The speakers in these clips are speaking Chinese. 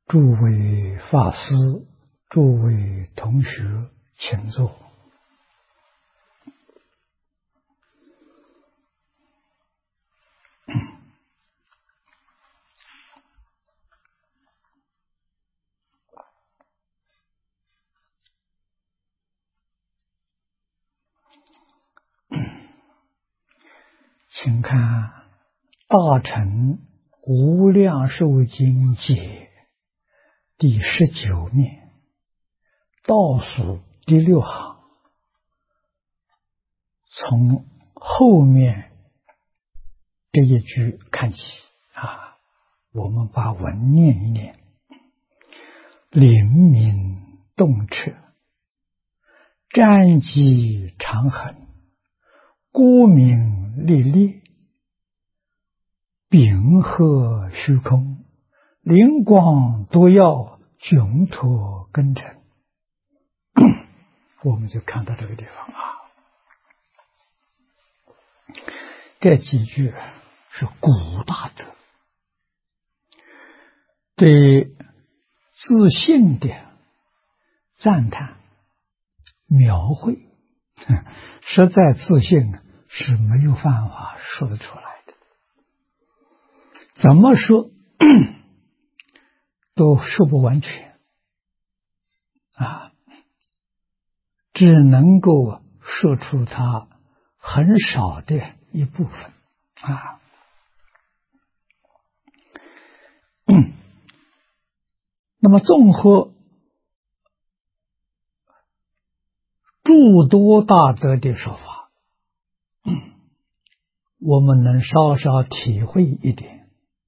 诸位法师、诸位同学，请坐。请看《大乘无量寿经解》第19面倒数第6行，从后面这一句看起我们把文念一念：灵明洞彻，瞻机长恒，光明历历，秉和虚空，灵光多耀，窘脱根尘。我们就看到这个地方这几句是古大德对自信的赞叹描绘，实在自信是没有办法说得出来的，怎么说都说不完全只能够说出它很少的一部分那么综合诸多大德的说法，我们能稍稍体会一点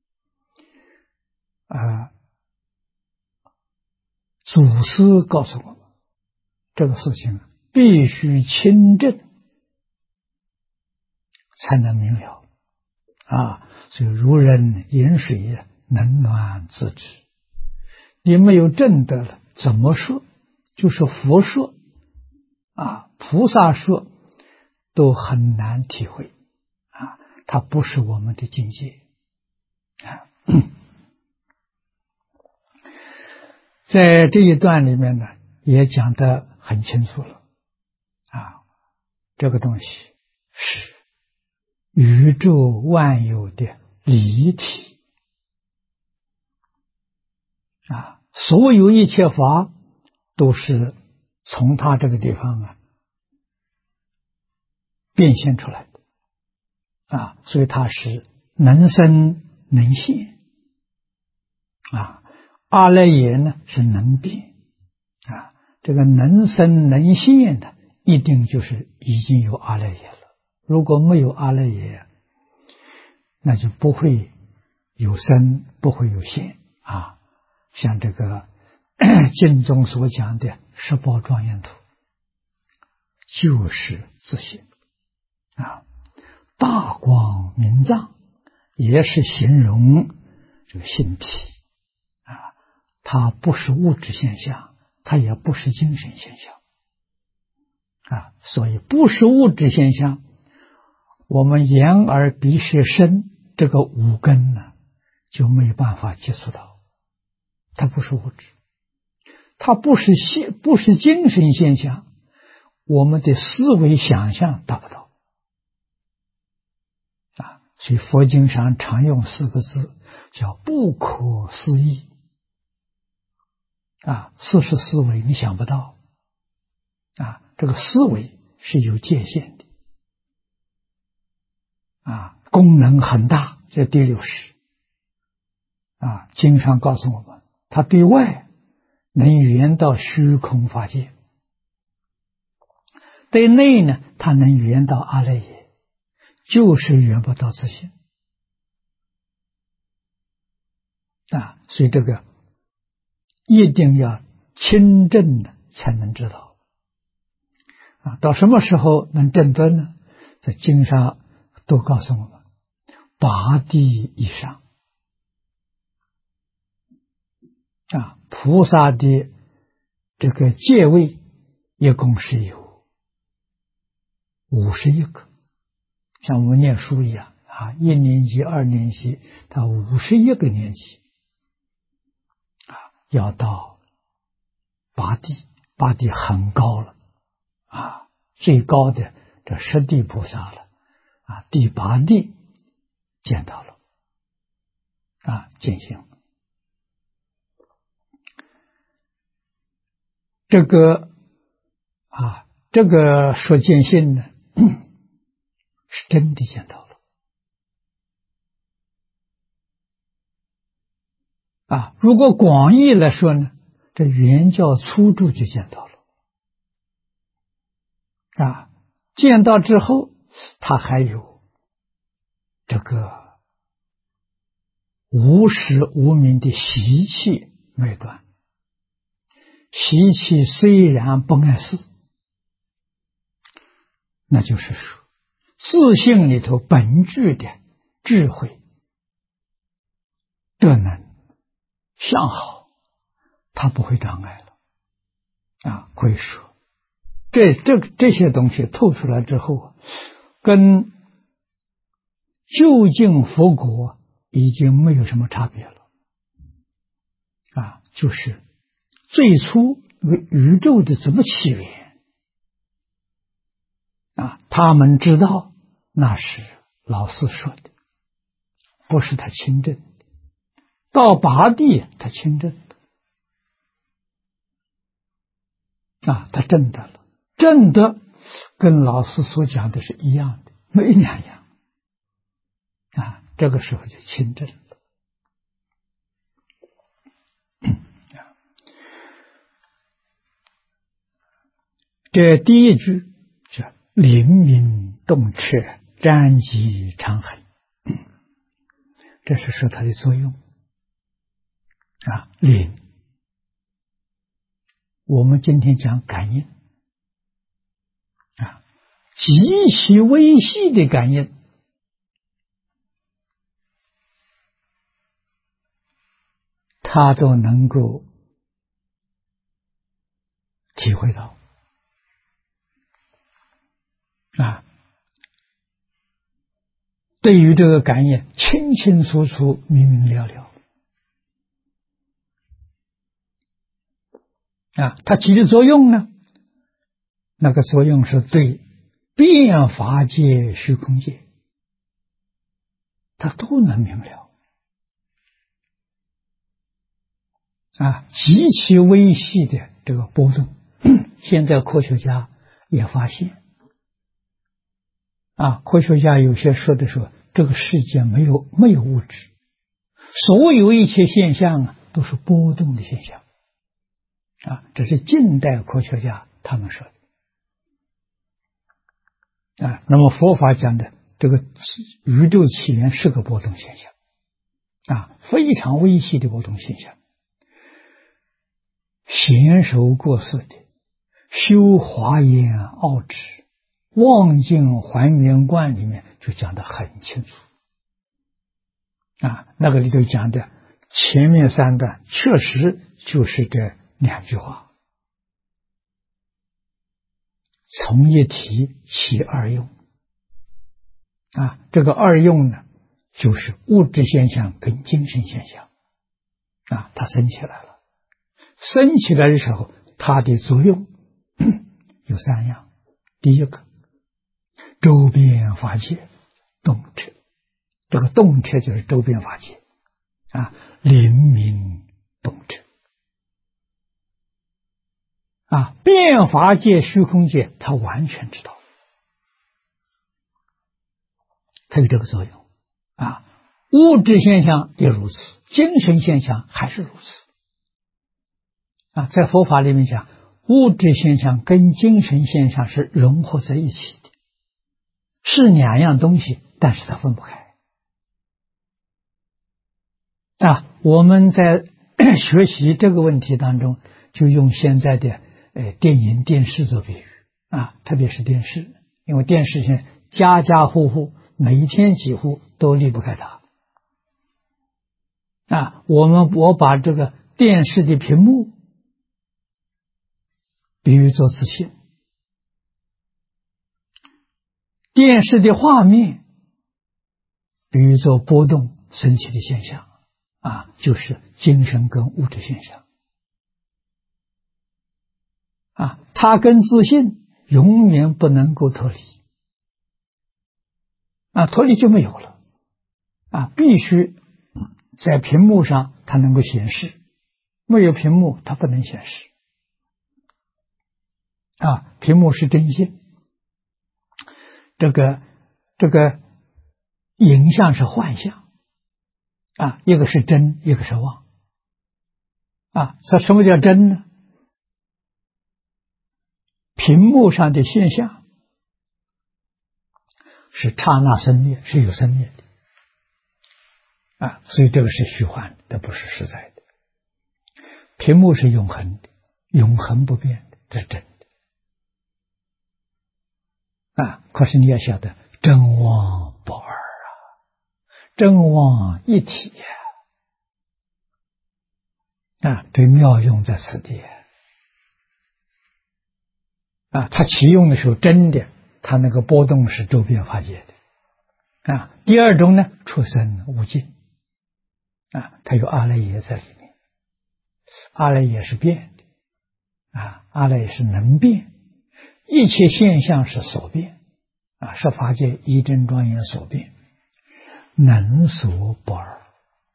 祖师告诉我们，这个事情必须亲证才能明了所以如人饮水，冷暖自知。你没有证得了，怎么说？就是佛说菩萨说都很难体会它不是我们的境界在这一段里面呢，也讲得很清楚了这个东西是宇宙万有的离体所有一切法都是从它这个地方变现出来的所以它是能生能现阿赖耶呢是能变这个能生能现的一定就是已经有阿赖耶了，如果没有阿赖耶，那就不会有生，不会有现像这个经中所讲的十宝庄严土就是自性大光明藏也是形容这个性体它不是物质现象，它也不是精神现象所以不是物质现象，我们眼耳鼻舌身这个五根呢就没有办法接触到，它不是物质，它不是精神现象，我们的思维想象达不到所以佛经上常用4个字叫不可思议事实思维你想不到这个思维是有界限的功能很大，这第60经常告诉我们，它对外能圆到虚空法界，对内呢它能圆到阿赖耶，就是圆不到自性所以这个一定要亲证的才能知道到什么时候能证得呢？在经上都告诉我们8地以上菩萨的这个戒位一共是有51个，像我们念书一样1年级、2年级到51个年级要到八地，八地很高了啊，最高的这十地菩萨了啊，第八地见到了啊，见性。这个说见性呢，是真的见到了啊。如果广义来说呢，这圆教初住就见到了啊。见到之后，他还有这个无始无明的习气没断。习气虽然不碍事，那就是说自性里头本具的智慧、德能、相好，它不会障碍了啊。可以说这些东西透出来之后，跟究竟佛果已经没有什么差别了啊。就是最初宇宙的怎么起源啊，他们知道那是老师说的，不是他亲证的。到八地他亲证啊，他证得了，证得跟老师所讲的是一样的，没两样啊。这个时候就亲证了。这第一句叫灵明动彻，瞻极长恒，这是说它的作用啊。灵，我们今天讲感应啊，极其微细的感应，它都能够体会到啊。对于这个感应清清楚楚、明明了了啊。它起的作用呢，那个作用是对变法界、虚空界，它都能明了啊。极其微细的这个波动，现在科学家也发现啊，科学家有些说的说，这个世界没有物质，所有一切现象啊都是波动的现象啊。这是近代科学家他们说的啊。那么佛法讲的这个宇宙起源是个波动现象啊，非常微细的波动现象。贤首过世的修华严奥旨望境还原观里面就讲得很清楚啊。那个里头讲的前面三段确实就是这两句话，从一体起二用啊。这个二用呢，就是物质现象跟精神现象啊，它升起来了。升起来的时候，它的作用有三样。第一个，周边法界动彻，这个动彻就是周边法界啊，灵明动彻啊，变法界、虚空界，它完全知道，它有这个作用啊。物质现象也如此，精神现象还是如此啊。在佛法里面讲，物质现象跟精神现象是融合在一起的，是两样东西，但是它分不开啊。我们在学习这个问题当中，就用现在的电影、电视做比喻啊，特别是电视，因为电视现在家家户户每一天几乎都离不开它啊。我把这个电视的屏幕比喻做磁性，电视的画面比喻做波动升起的现象啊，就是精神跟物质现象它跟自信永远不能够脱离，脱离就没有了，必须在屏幕上它能够显示，没有屏幕它不能显示，屏幕是真性，这个影像是幻象，一个是真，一个是妄，这什么叫真呢？屏幕上的现象是刹那生灭，是有生灭的，所以这个是虚幻的，不是实在的。屏幕是永恒的，永恒不变的，这是真的。可是你要晓得，真妄不二真妄一体这妙用在此地它起用的时候真的，它那个波动是周边发界的第二种呢，出生无尽它有阿赖耶在里面，阿赖耶是变的阿赖耶是能变，一切现象是所变是法界一真庄严所变，能所不二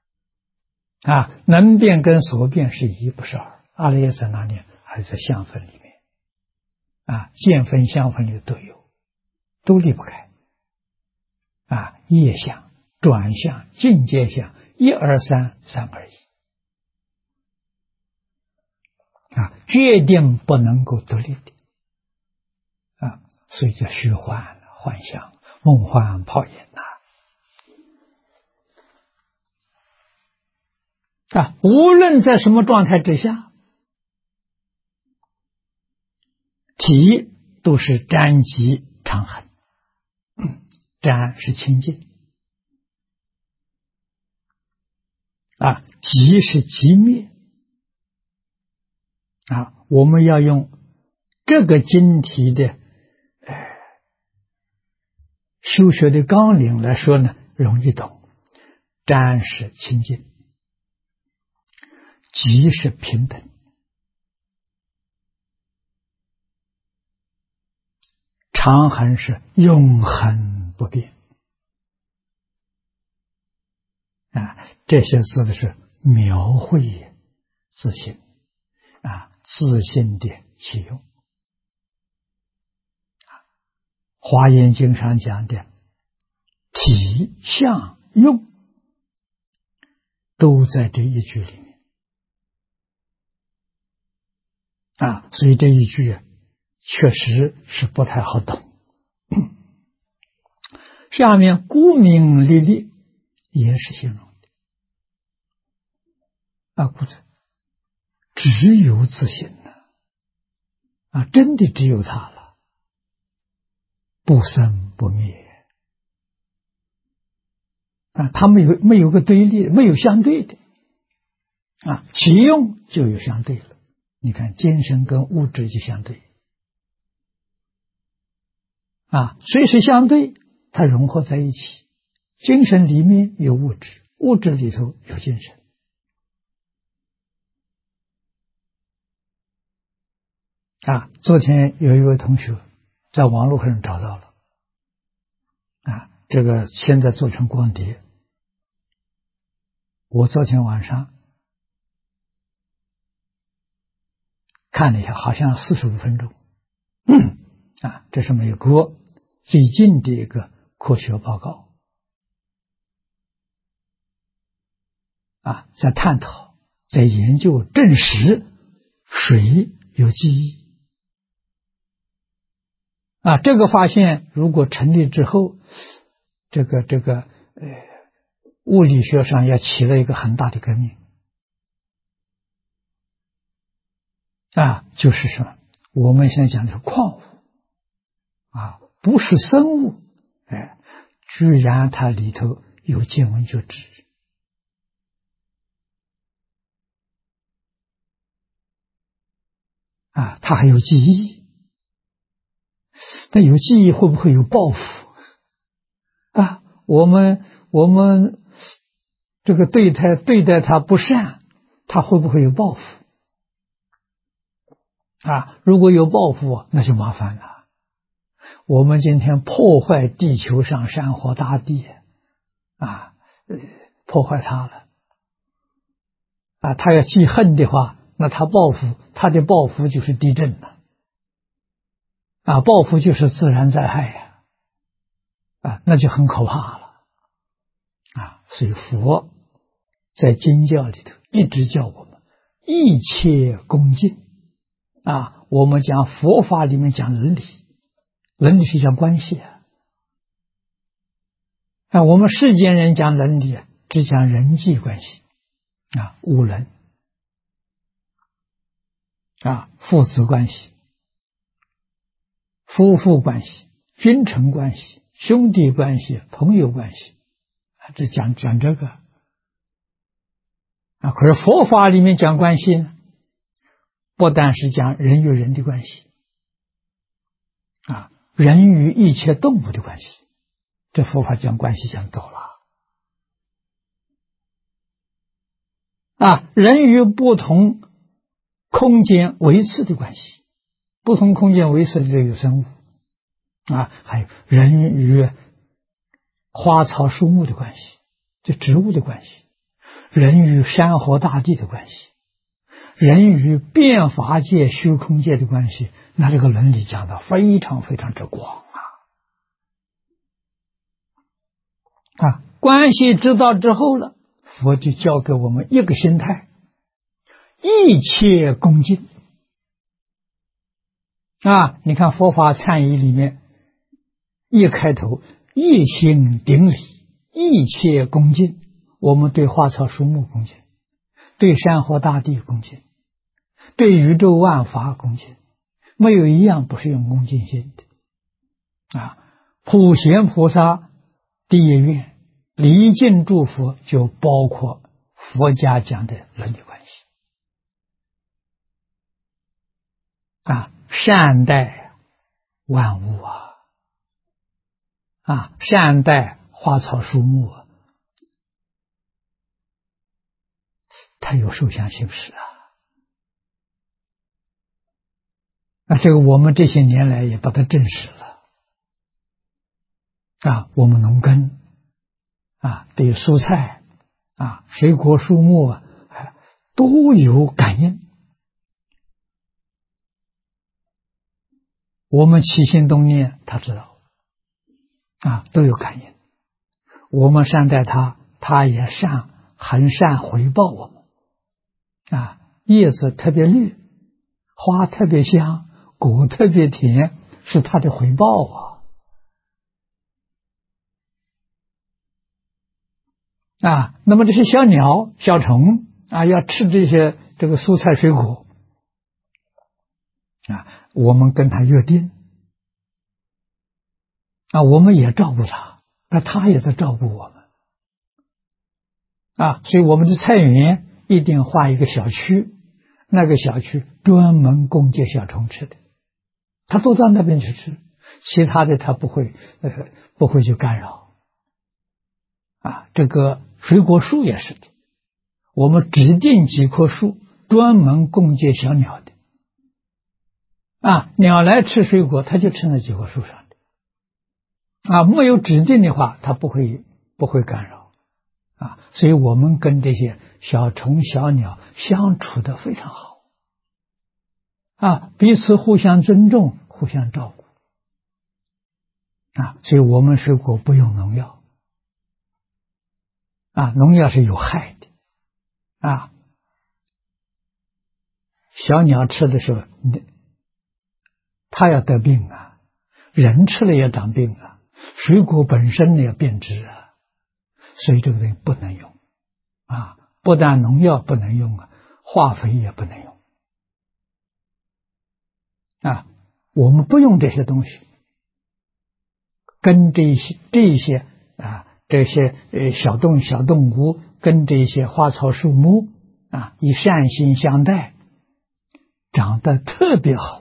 能变跟所变是一，不是二。阿赖耶在哪里？还在相分里面见分相分里都有，都离不开业相、转相、境界相，一而三，三而一决定不能够得力的所以叫虚幻、幻象、梦幻泡影无论在什么状态之下，体都是沾极常恒，沾是清净极是极灭我们要用这个经题的修学的纲领来说呢，容易懂。沾是清净，极是平等，常恒是永恒不变这些字的是描绘自信自信的起用华严经上讲的体相用都在这一句里面所以这一句确实是不太好懂下面孤名历历也是形容的故此只有自信真的只有他了，不生不灭它没有个对立，没有相对的其用就有相对了。你看精神跟物质就相对虽是相对，它融合在一起，精神里面有物质，物质里头有精神昨天有一位同学在网络上找到了这个现在做成光碟，我昨天晚上看了一下，好像45分钟这是美国最近的一个科学报告在探讨，在研究证实水有记忆这个发现如果成立之后，这个物理学上要起了一个很大的革命就是说我们现在讲的是矿物不是生物居然它里头有见闻觉知它还有记忆，但有记忆会不会有报复我们这个对待它不善，它会不会有报复如果有报复，那就麻烦了。我们今天破坏地球上山河大地，破坏它了，他要记恨的话，那他报复，他的报复就是地震了，报复就是自然灾害呀，那就很可怕了，所以佛在经教里头一直叫我们一切恭敬，我们讲佛法里面讲伦理，伦理是讲关系我们世间人讲伦理只讲人际关系五伦父子关系、夫妇关系、君臣关系、兄弟关系、朋友关系这讲这个可是佛法里面讲关系呢，不但是讲人与人的关系人与一切动物的关系，这佛法讲关系讲多了人与不同空间维持的关系，不同空间维持的这个生物还有人与花草树木的关系，这植物的关系，人与山河大地的关系，人与变法界虚空界的关系，那这个伦理讲的非常非常之广关系知道之后了，佛就教给我们一个心态，一切恭敬你看佛法忏仪里面一开头一心顶礼，一切恭敬，我们对花草树木恭敬，对山河大地恭敬，对宇宙万法恭敬，没有一样不是用恭敬心的普贤菩萨第一愿离境祝福就包括佛家讲的伦理关系善待万物善待花草树木它有受想行识这个我们这些年来也把它证实了我们农耕对蔬菜水果树木都有感应，我们起心动念他知道都有感应，我们善待他，他也很善回报我们叶子特别绿，花特别香，果特别甜，是他的回报那么这些小鸟小虫要吃这个蔬菜水果我们跟他约定我们也照顾他，那他也在照顾我们所以我们的菜园一定画一个小区，那个小区专门供给小虫吃的，他都到那边去吃，其他的他不会去干扰这个水果树也是的，我们指定几棵树专门供给小鸟的鸟来吃水果，它就吃那几棵树上的没有指定的话，它不会干扰所以我们跟这些小虫小鸟相处得非常好彼此互相尊重，互相照顾所以我们水果不用农药农药是有害的小鸟吃的时候它要得病人吃了也长病水果本身也变质所以这个东西不能用不但农药不能用化肥也不能用我们不用这些东西，跟这些小动物跟这些花草树木以善心相待，长得特别好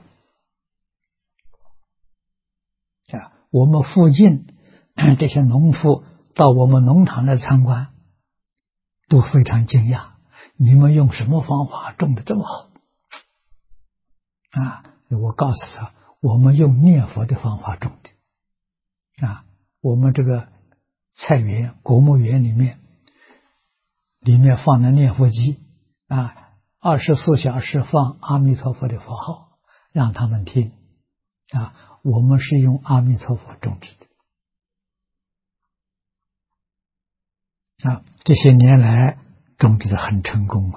我们附近这些农夫到我们农场来参观，都非常惊讶，你们用什么方法种得这么好我告诉他，我们用念佛的方法种的。我们这个菜园、果木园里面放的念佛机，24小时放阿弥陀佛的佛号，让他们听。我们是用阿弥陀佛种植的。这些年来种植的很成功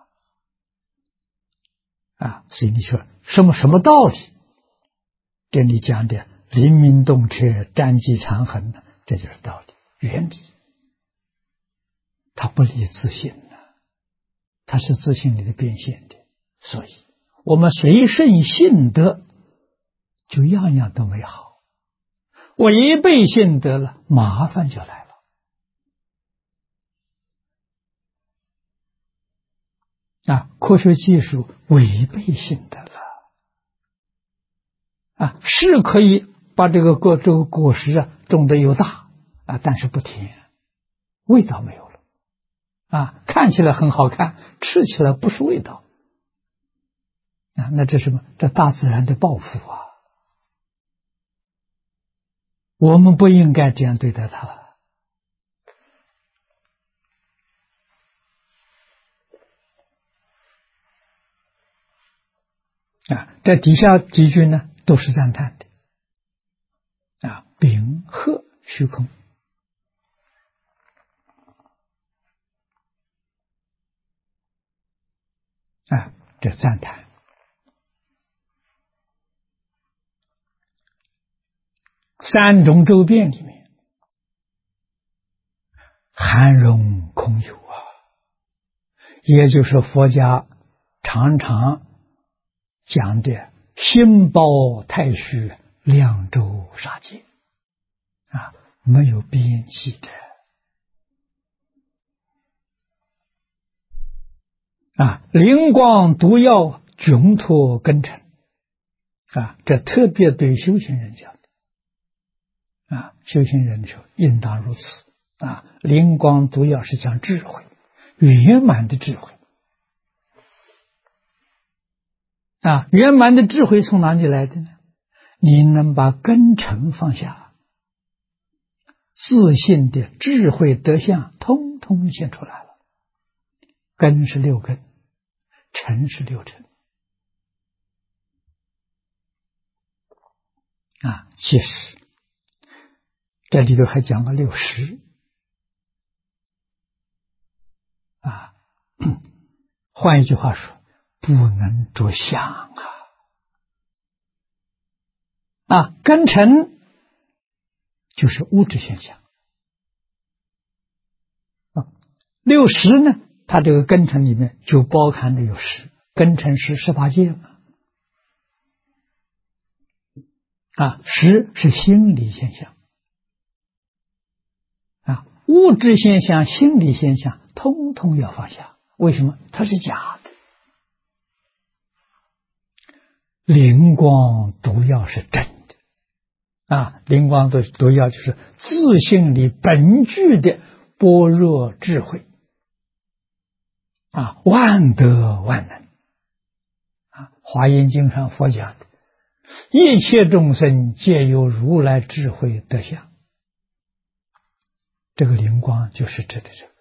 所以你说什么道理？跟你讲的灵明动彻，瞻寂长恒，这就是道理，原理。它不离自性它是自性里的变现的。所以我们随顺性德，就样样都美好；违背性德了，麻烦就来了。科学技术违背性德了是可以把这个果实种得又大但是不甜，味道没有了看起来很好看，吃起来不是味道那这是什么？这大自然的报复我们不应该这样对待它了。这底下几句呢，都是赞叹的秉和虚空这赞叹。三种周遍里面，含容空有也就是佛家常常讲的心包太虚，量周杀界没有边际的灵光毒药，窘脱根尘这特别对修行人讲的修行人说应当如此灵光毒药是讲智慧，圆满的智慧圆满的智慧从哪里来的呢？你能把根尘放下，自信的智慧德相通通现出来了。根是六根，尘是六尘其实这里头还讲了六识换一句话说，不能着相根尘就是物质现象六识呢，它这个根尘里面就包含着有识，根尘识18界识是心理现象物质现象、心理现象通通要放下。为什么？它是假的。灵光毒药是真的灵光毒药就是自性里本具的般若智慧万德万能华严经上佛讲的，一切众生皆有如来智慧德相，这个灵光就是指的这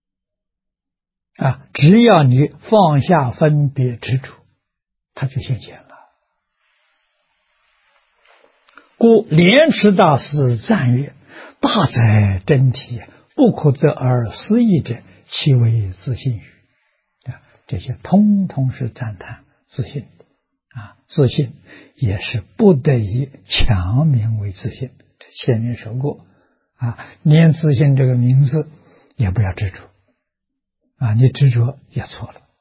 个只要你放下分别执着，它就现前了。故莲池大师赞曰：大哉真体，不可得而思议者，其为自性语。这些通通是赞叹自性的自性也是不得已强名为自性。前面说过连自性这个名字也不要执着你执着也错了。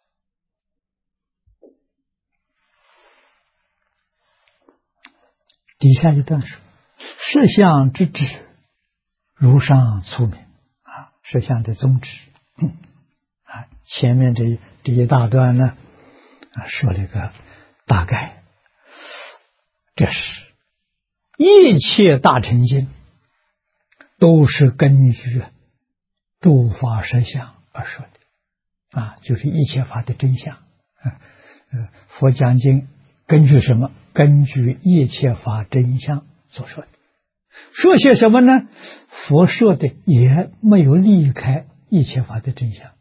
底下一段说：实相之旨，如上粗明实相的宗旨前面这一大段呢说了一个大概，这是一切大乘经都是根据诸法实相而说的就是一切法的真相。佛讲经根据什么？根据一切法真相所说的。说些什么呢？佛说的也没有离开一切法的真相。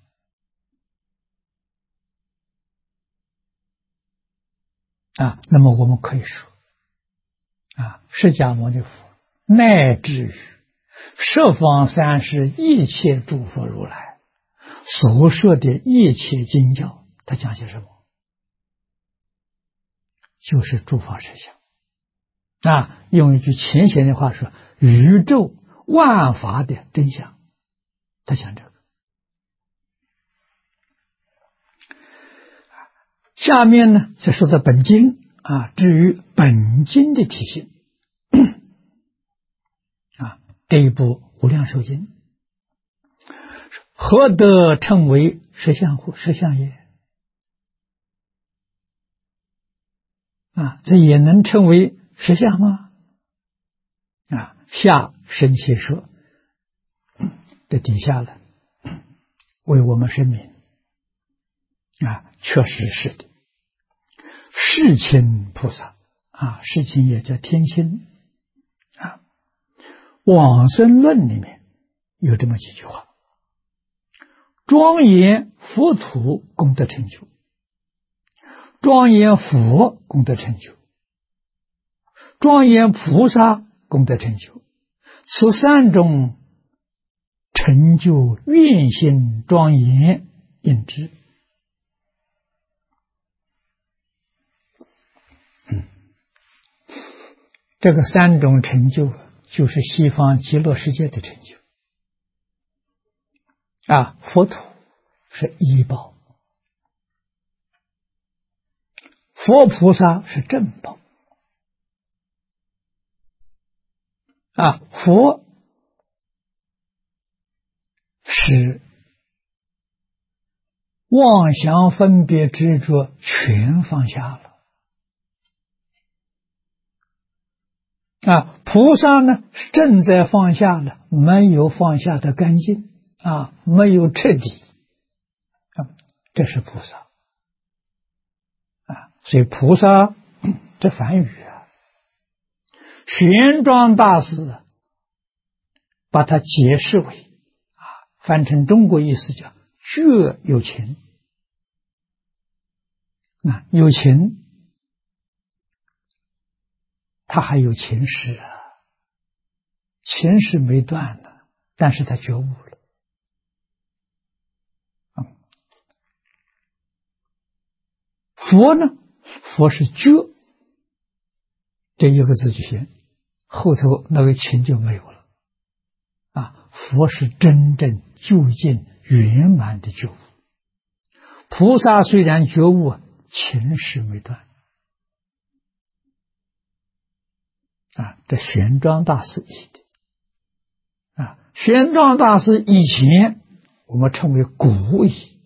那么我们可以说，释迦牟尼佛乃至于十方三世一切诸佛如来所说的一切经教，他讲些什么？就是诸法实相。用一句浅显的话说，宇宙万法的真相，他讲这个。下面呢，就说到本经至于本经的体系这一部无量寿经，何得称为实相乎？实相也。这也能称为实相吗？下深切说的底下了，为我们声明确实是的。世亲菩萨世亲也叫天亲往生论里面有这么几句话：庄严佛土功德成就，庄严佛功德成就，庄严菩萨功德成就，此三种成就愿心庄严应知。这个三种成就就是西方极乐世界的成就佛土是依报，佛菩萨是正报佛是妄想分别执着全放下了菩萨呢是正在放下了，没有放下的干净没有彻底这是菩萨所以菩萨这梵语玄奘大师把它解释为翻成中国意思叫觉有情有情他还有情识情识没断呢，但是他觉悟了佛呢，佛是觉这一个字就行，后头那个情就没有了佛是真正究竟圆满的觉悟，菩萨虽然觉悟情识没断这玄奘大师译的玄奘大师以前我们称为古译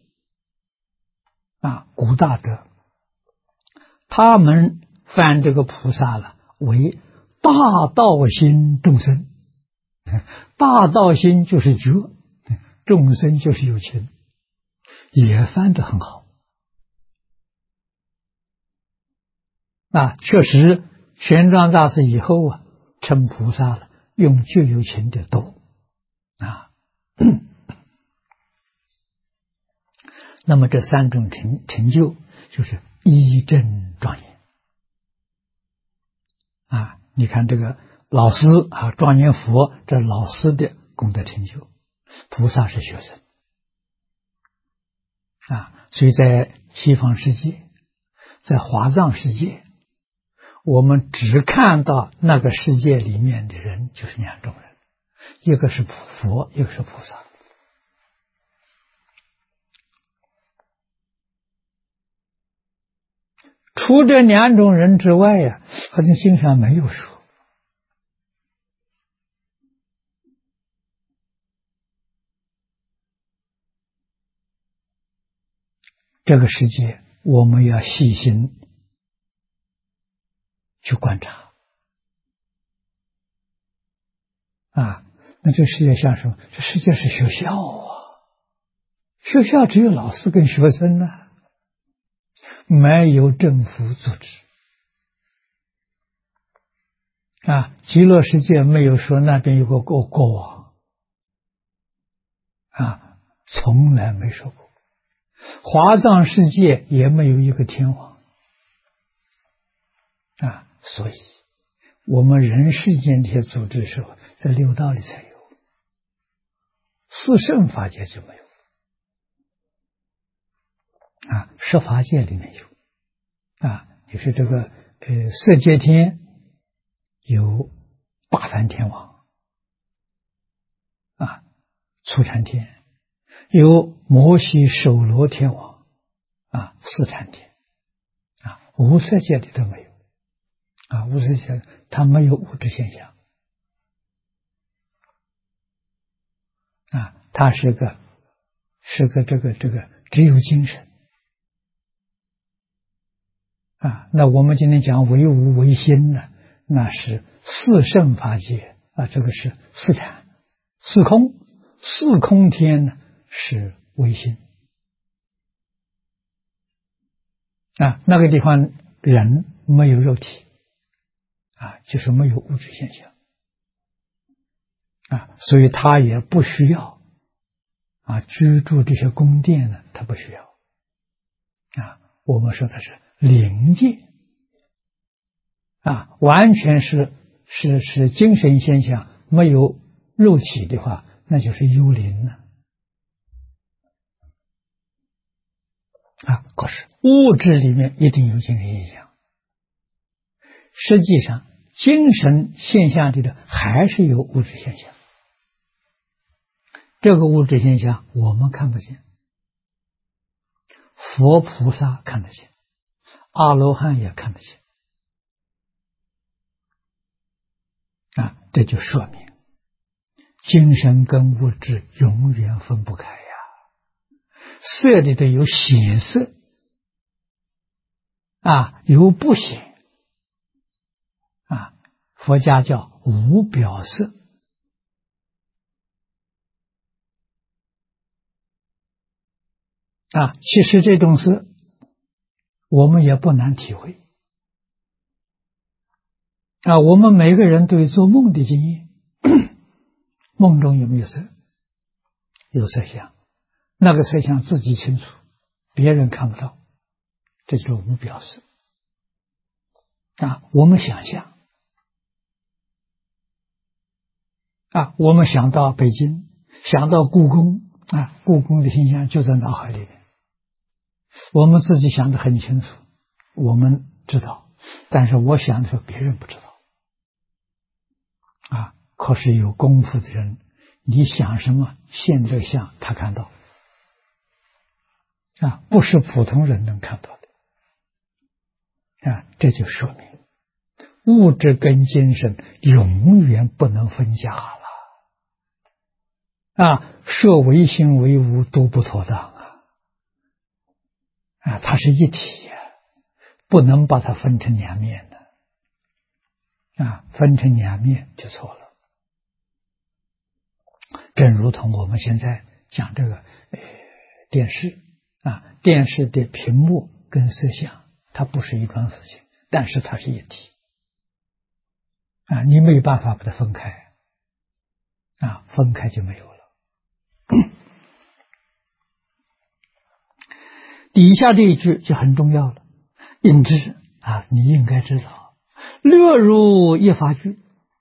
古大德，他们翻这个菩萨了为大道心众生，大道心就是觉，众生就是有情，也翻得很好确实玄奘大师以后称菩萨了用觉有情的多那么这三种成就就是一真庄严你看这个老师庄严佛，这老师的功德成就，菩萨是学生所以在西方世界，在华藏世界，我们只看到那个世界里面的人就是两种人，一个是佛，一个是菩萨除这两种人之外好像经上没有说这个世界我们要细心去观察那这世界像什么？这世界是学校学校只有老师跟学生没有政府组织极乐世界没有说那边有个国王，从来没说过。华藏世界也没有一个天王，所以我们人世间这些组织的时候，在六道里才有，四圣法界就没有，十法界里面有，就是这个色界天有大梵天王，初禅天。有摩西首罗天王，四禅天，无色界里都没有，无色界它没有物质现象，它是个这个只有精神，那我们今天讲唯无唯心呢，那是四圣法界这个是四禅四空，四空天呢是唯心，那个地方人没有肉体，就是没有物质现象，所以他也不需要居住这些宫殿呢，他不需要，我们说它是灵界，完全是精神现象，没有肉体的话，那就是幽灵了。可是物质里面一定有精神现象，实际上精神现象里的还是有物质现象，这个物质现象我们看不见，佛菩萨看得见，阿罗汉也看得见，这就说明精神跟物质永远分不开呀。色里头有显色，有不显，佛家叫无表色，其实这种色我们也不难体会，我们每个人都有做梦的经验，梦中有没有色？有色相，那个色相自己清楚，别人看不到，这就是无表色。我们想象，我们想到北京，想到故宫，故宫的形象就在脑海里面，我们自己想得很清楚，我们知道，但是我想的时候别人不知道，可是有功夫的人，你想什么现这个相他看到，不是普通人能看到的，这就说明物质跟精神永远不能分家了，说唯心唯无都不妥当它是一体不能把它分成两面的，分成两面就错了。正如同我们现在讲这个电视，电视的屏幕跟摄像它不是一桩事情，但是它是一体，你没有办法把它分开，分开就没有了。底下这一句就很重要了，应知你应该知道，略如一法具。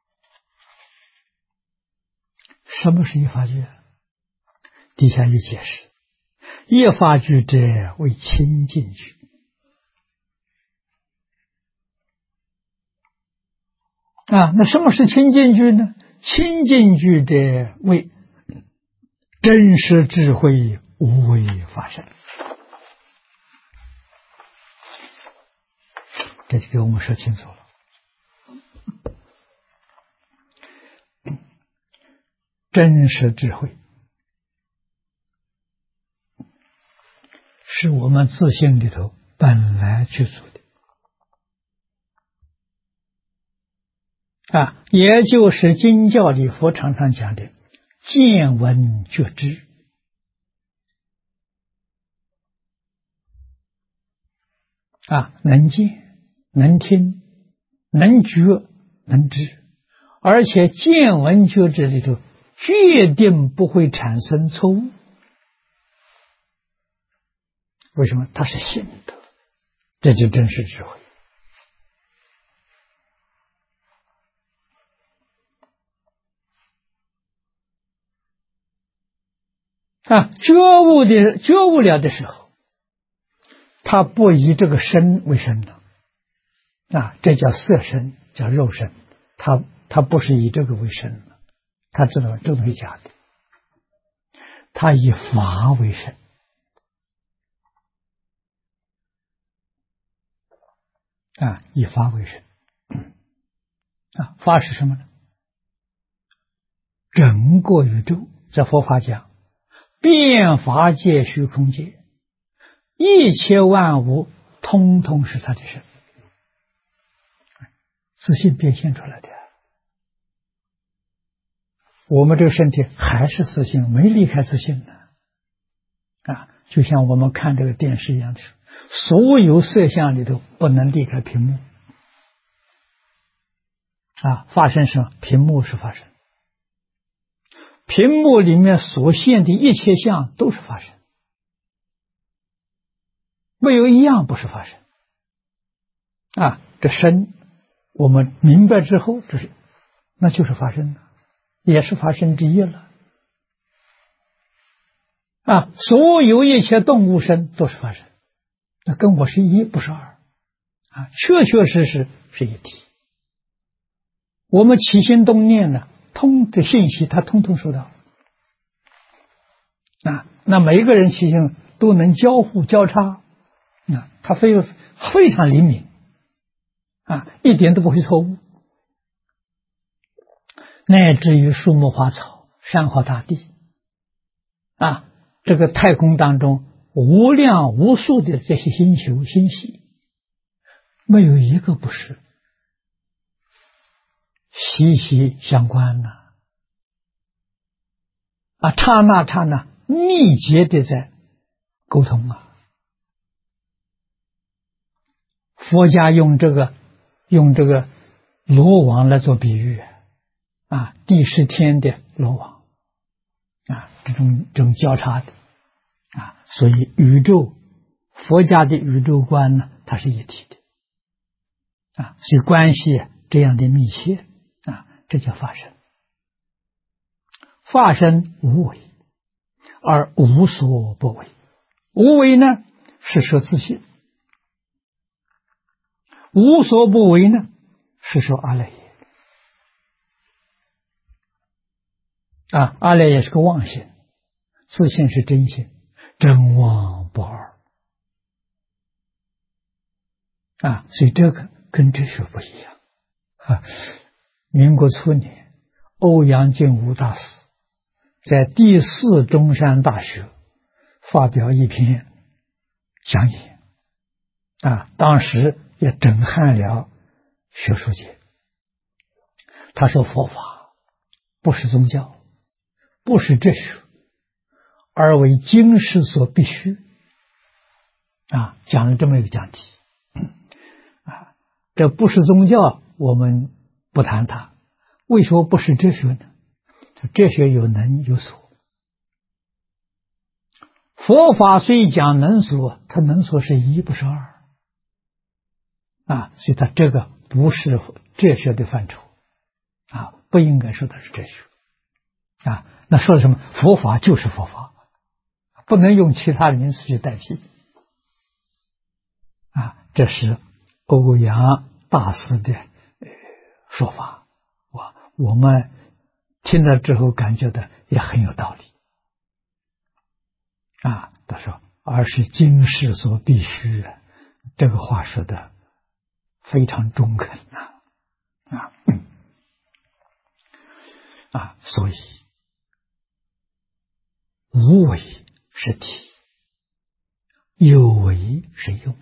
什么是一法具？底下一解释，一法具者为清净具。那什么是清净具呢？清净具者为真实智慧无为法身。这就给我们说清楚了。真实智慧是我们自性里头本来具足的，也就是经教里佛常常讲的见闻觉知。能见能听能觉能知，而且见闻觉知里头决定不会产生错误。为什么？它是心得，这就真是智慧。觉悟了的时候，他不以这个身为身了，这叫色身，叫肉身，他不是以这个为身了，他知道这东西假的，他以法为身。以法为身。法是什么呢？整个宇宙，在佛法讲，遍法界虚空界，一切万物通通是他的身，自信变现出来的。我们这个身体还是自信，没离开自信呢。就像我们看这个电视一样的，所有摄像里头不能离开屏幕。发生什么？屏幕是发生，屏幕里面所现的一切相都是发生，没有一样不是发生。这身我们明白之后，那就是发生了，也是发生之一了。所有一切动物身都是发生，那跟我是一不是二，确确实实是一体。我们起心动念呢，的信息他通通收到。那每一个人起心都能交互交叉，他非常灵敏，一点都不会错误。乃至于树木花草、山河大地，这个太空当中无量无数的这些星球星系，没有一个不是息息相关呐！刹那刹那密切的在沟通佛家用这个罗网来做比喻第十天的罗网这种交叉的所以宇宙，佛家的宇宙观呢，它是一体的所以关系这样的密切这叫法身。法身无为而无所不为，无为呢是说自信，无所不为呢是说阿赖耶。阿赖耶是个妄心，自信是真心，真妄不二所以这个跟哲学不一样民国初年，欧阳靖无大师在第四中山大学发表一篇讲演当时也震撼了学术界。他说佛法不是宗教，不是哲学，而为经世所必须讲了这么一个讲题这不是宗教，我们不谈它。为什么不是哲学呢？哲学有能有所，佛法虽讲能所，它能所是一不是二所以它这个不是哲学的范畴不应该说它是哲学那说的什么？佛法就是佛法，不能用其他的名词去代替这是欧阳大师的说法，我们听了之后感觉到也很有道理他说而是经世所必须这个话说的非常中肯所以无为是体，有为是用。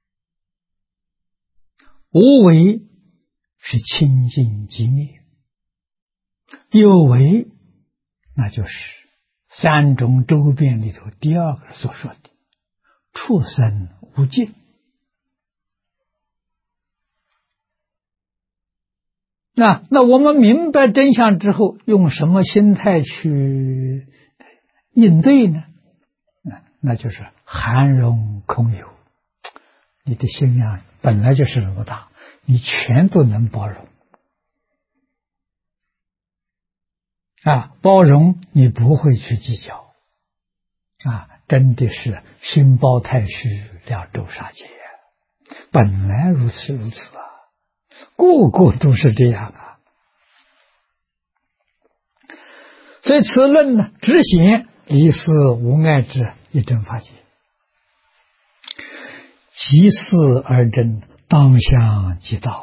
无为是清净寂灭，有为那就是三种周遍里头第二个所说的畜生无尽那我们明白真相之后，用什么心态去应对呢？那就是含容空有。你的心量本来就是那么大，你全都能包容。包容你不会去计较。真的是心包太虚，两周杀戒。本来如此如此个个都是这样所以此论呢，只显离事无碍之一真法界，即事而真，当相即道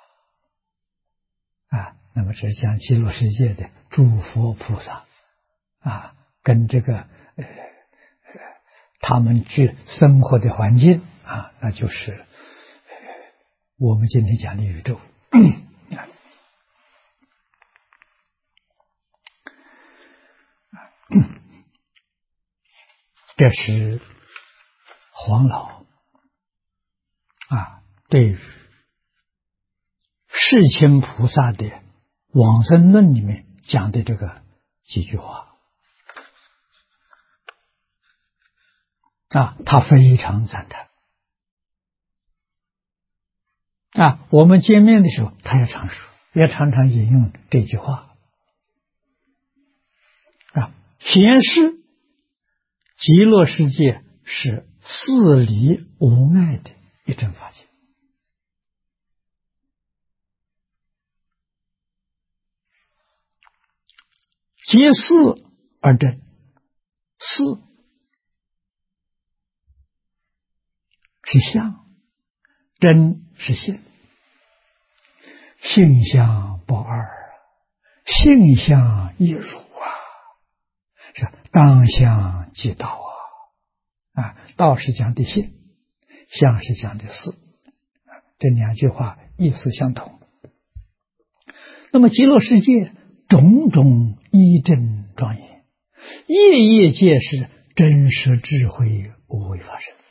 那么这是讲极乐世界的诸佛菩萨跟这个他们去生活的环境那就是我们今天讲的宇宙。这是黄老对于世亲菩萨的往生论里面讲的这个几句话他非常赞叹我们见面的时候他也常说，也常常引用这句话显示极乐世界是四离无碍的一真法界。即事而真，事是相，真是性，性相不二，性相一如是当相即道道是讲的性，相是讲的事，这两句话意思相同。那么极乐世界种种一真庄严，夜夜皆是真实智慧无为法身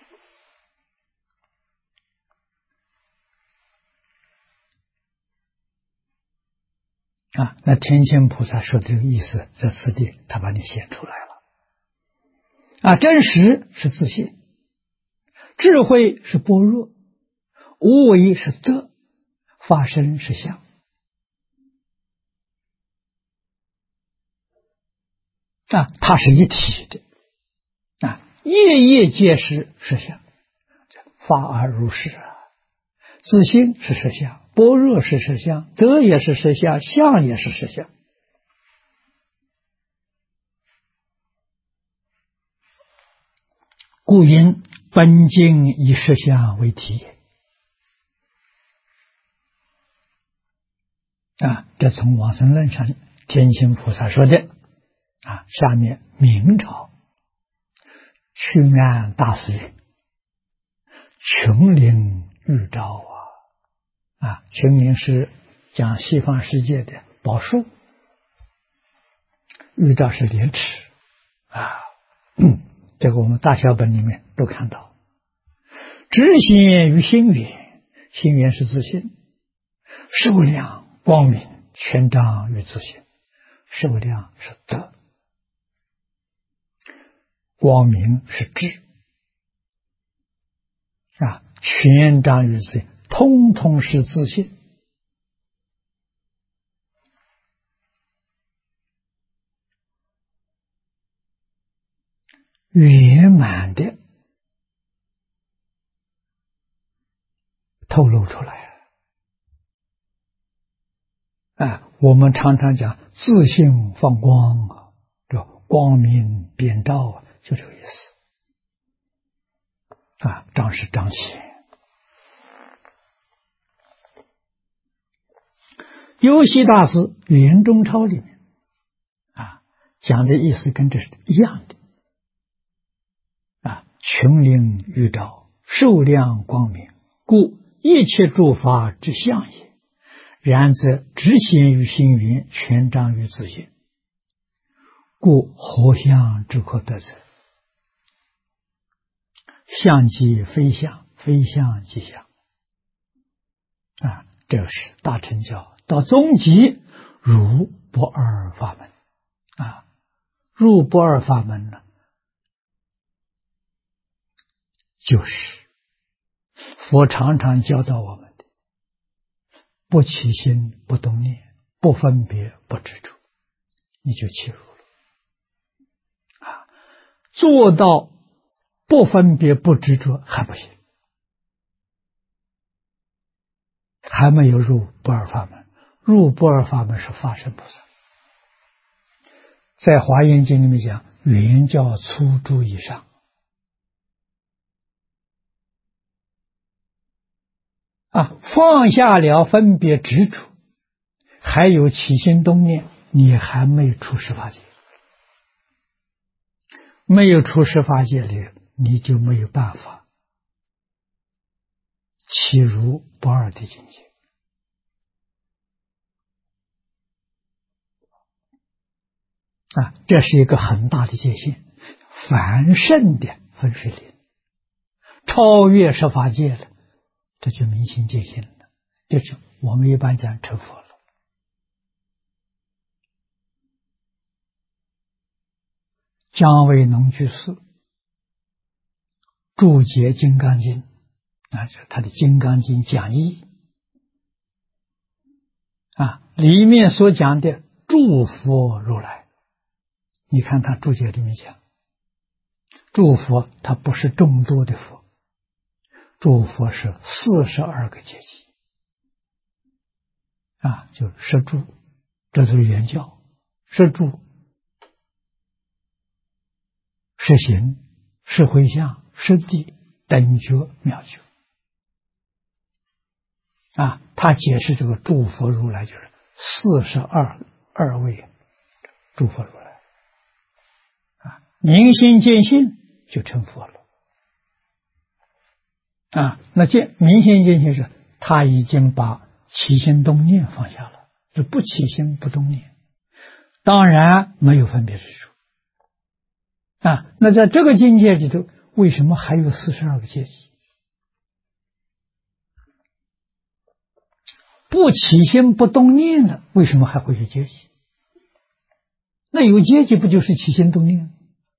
那天亲菩萨说的这个意思，在此地他把你显出来了真实是自信，智慧是般若，无为是德，法身是相它是一体的夜夜皆是实相，法而如是自性是实相，般若是实相，德也是实相，相也是实相故因本经以实相为体这从往生论上天亲菩萨说的下面明朝屈安大师云：琼林玉照琼林是讲西方世界的宝树，玉照是莲池这个我们大小本里面都看到。知显于心源，心源是自信，寿量光明全彰于自信，寿量是德，光明是智全彰于自信，通通是自信圆满的透露出来我们常常讲自性放光这光明遍照就这个意思彰是彰显。游戏大师圆中钞里面讲的意思跟这是一样的琼林玉照，寿量光明，故一切诸法之相也。然则直显于心源，全彰于自性，故何相之可得者？相即非相，非相即相这是大乘教到终极入不二法门啊，入不二法门呢，就是佛常常教导我们的不起心不动念，不分别不执着，你就起入了啊。做到不分别不执着还不行，还没有入不二法门。入不二法门是法身菩萨，在华严经里面讲，圆教初住以上啊，放下了分别执着，还有起心动念，你还没出十法界，没有出十法界里，你就没有办法起入不二的境界啊，这是一个很大的界限，凡圣的分水岭，超越十法界了，这就明心见性了，就是我们一般讲成佛了。姜维农居士注解《金刚经》啊，就是他的《金刚经》讲义啊，里面所讲的诸佛如来，你看他注解里面讲，诸佛他不是众多的佛，诸佛是42个阶级啊，就是十住，这都是原教，十住、十行、十回向、十地、等觉、妙觉啊。他解释这个诸佛如来就是42位诸佛如来啊，明心见性就成佛了啊。那明心见性是他已经把起心动念放下了，就不起心不动念，当然没有分别之处啊。那在这个境界里头，为什么还有42个阶级？不起心不动念了，为什么还会有阶级？那有阶级不就是起心动念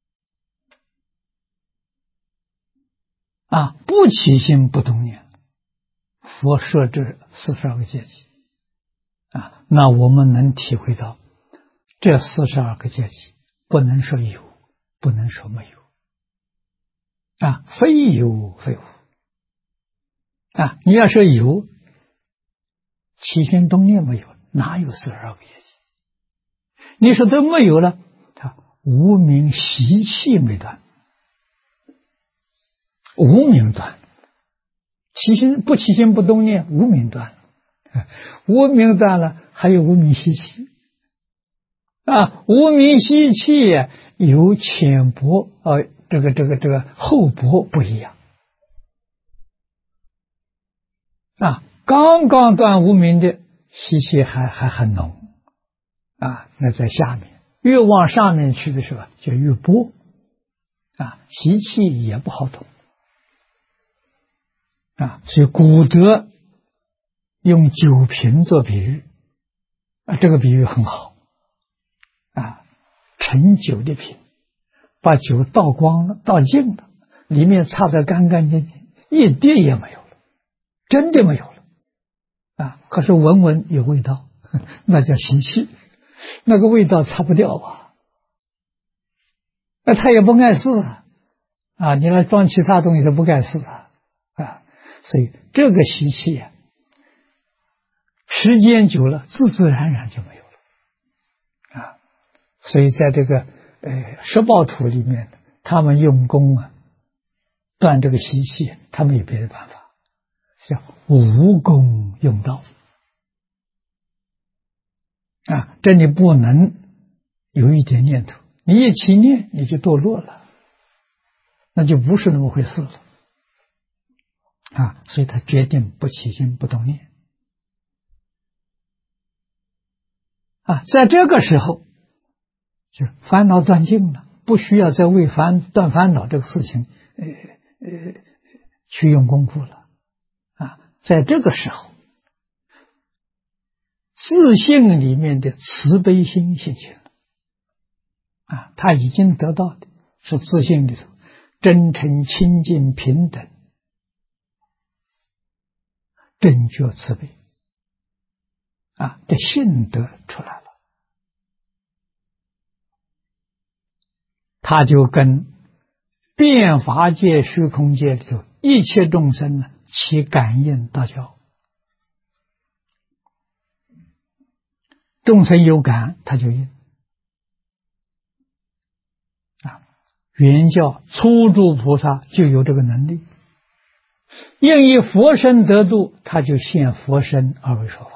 啊？不起心不动念，佛设这42个阶级啊，那我们能体会到这42个阶级不能说有，不能说没有啊，非有非无啊。你要说有，起心动念没有，哪有42个阶级？你说都没有了，他无明习气没断，无明断，不起心不动念，无明断，无明断了，还有无明习气啊。无明习气有浅薄这个厚薄不一样啊。刚刚断无明的习气还很浓啊，那在下面，越往上面去的时候就越薄啊，习气也不好懂啊。所以古德用酒瓶做比喻啊，这个比喻很好啊。盛酒的瓶，把酒倒光了，倒尽了，里面擦得干干净净，一滴也没有了，真的没有了啊。可是闻闻有味道，那叫习气，那个味道擦不掉啊。那他也不碍事啊，你来装其他东西都不碍事啊。所以这个习气时间久了，自自然然就没有了啊。所以在这个十报图里面，他们用功断这个习气，他们有别的办法，叫无功用道啊。这里不能有一点念头，你一起念你就堕落了，那就不是那么回事了啊。所以他决定不起心不动念啊。在这个时候，就是烦恼断尽了，不需要再为断烦恼这个事情去用功夫了啊。在这个时候， 自性里面的慈悲心现前了啊，他已经得到的是自性里头真诚、清净、平等、正觉、慈悲啊，这性德出来了，他就跟变法界、虚空界里头一切众生呢起感应道交。众生有感，他就应啊。原教初住菩萨就有这个能力，应以佛身得度，他就现佛身而为说法。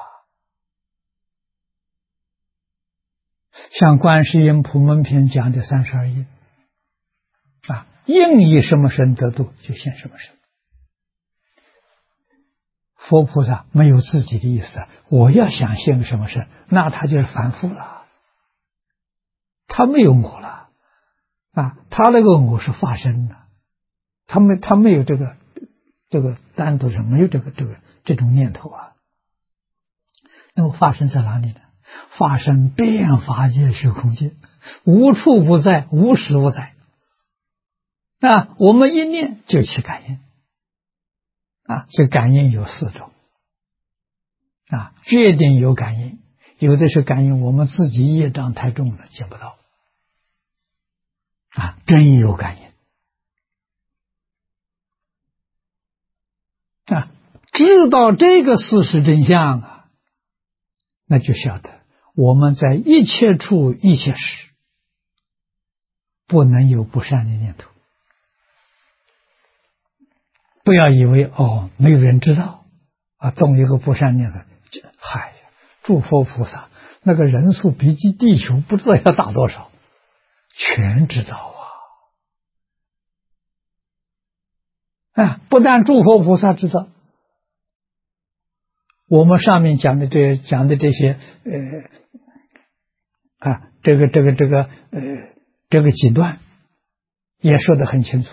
像观世音普门品讲的32应啊，应以什么身得度，就现什么身。佛菩萨没有自己的意思，我要想现什么身，那他就是凡夫了，他没有我了啊，他那个我是化身的，他没有这个单独是没有这种念头啊。那么化身在哪里呢？化身遍法界虚空界，无处不在，无时不在啊。我们一念就起感应啊，这感应有4种啊，决定有感应，有的是感应我们自己业障太重了，见不到啊，真有感应啊，知道这个事实真相啊，那就晓得我们在一切处一切时不能有不善的念头。不要以为没有人知道啊，动一个不善念头，嗨，诸佛菩萨那个人数比起地球不知道要大多少，全知道啊！不但诸佛菩萨知道，我们上面讲的这些这个几段也说得很清楚。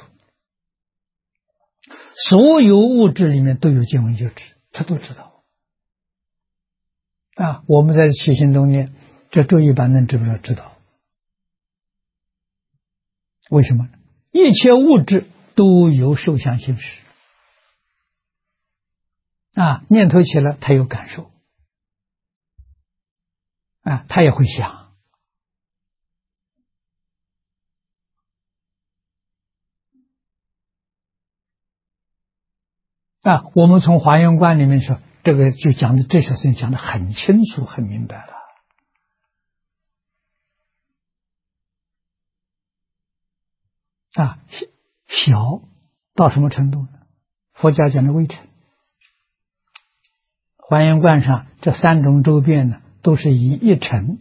所有物质里面都有见闻觉知，他都知道啊。我们在起心动念，这周一般人知不知道？为什么？一切物质都有受想行识啊，念头起来，他有感受啊，他也会想啊。我们从华严观里面说，这个就讲的这些事情讲得很清楚、很明白了啊。小到什么程度呢？佛家讲的微尘，华严观上这3种周遍呢，都是以一尘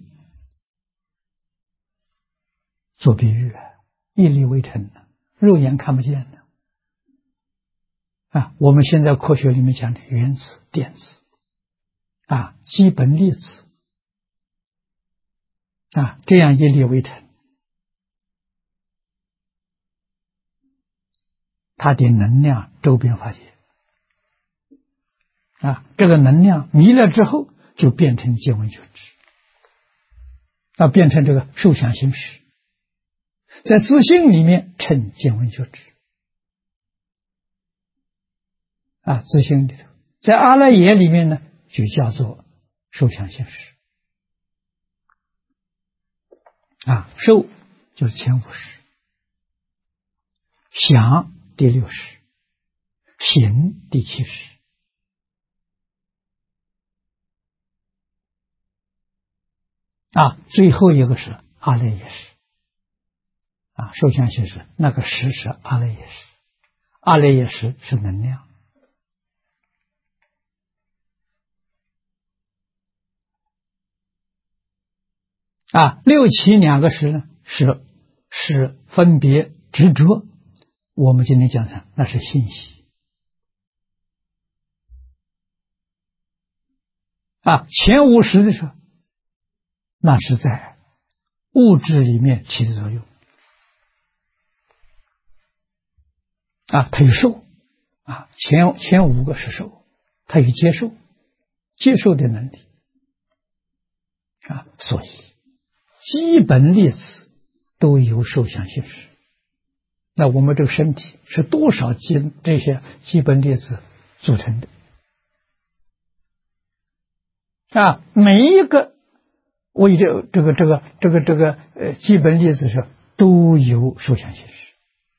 做比喻，一粒微尘，肉眼看不见的啊。我们现在科学里面讲的原子、电子啊，基本粒子啊，这样一粒微尘，它的能量周边发现啊，这个能量迷了之后，就变成见闻觉知啊，变成这个受想行识，在自性里面成见闻觉知啊，自性里头，在阿赖耶里面呢，就叫做受想行识啊，受就是前50，想第60，行第70啊，最后一个是阿赖耶识啊，受想行识那个识是阿赖耶识，阿赖耶识是能量啊，六七2个识呢是分别执着，我们今天讲的那是信息啊，前50的时候，那是在物质里面起的作用啊，它有受啊，前5个是受，它有接受的能力所以基本粒子都由受想行识。那我们这个身体是多少这些基本粒子组成的？每一个为这个基本粒子是都有受想行识。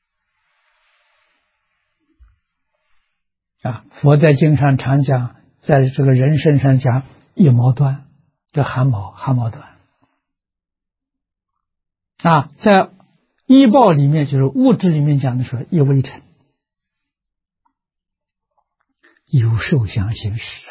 佛在经上常讲，在这个人身上讲一毛断，这汗毛断。在医报里面，就是物质里面讲的说一微尘，有受想行识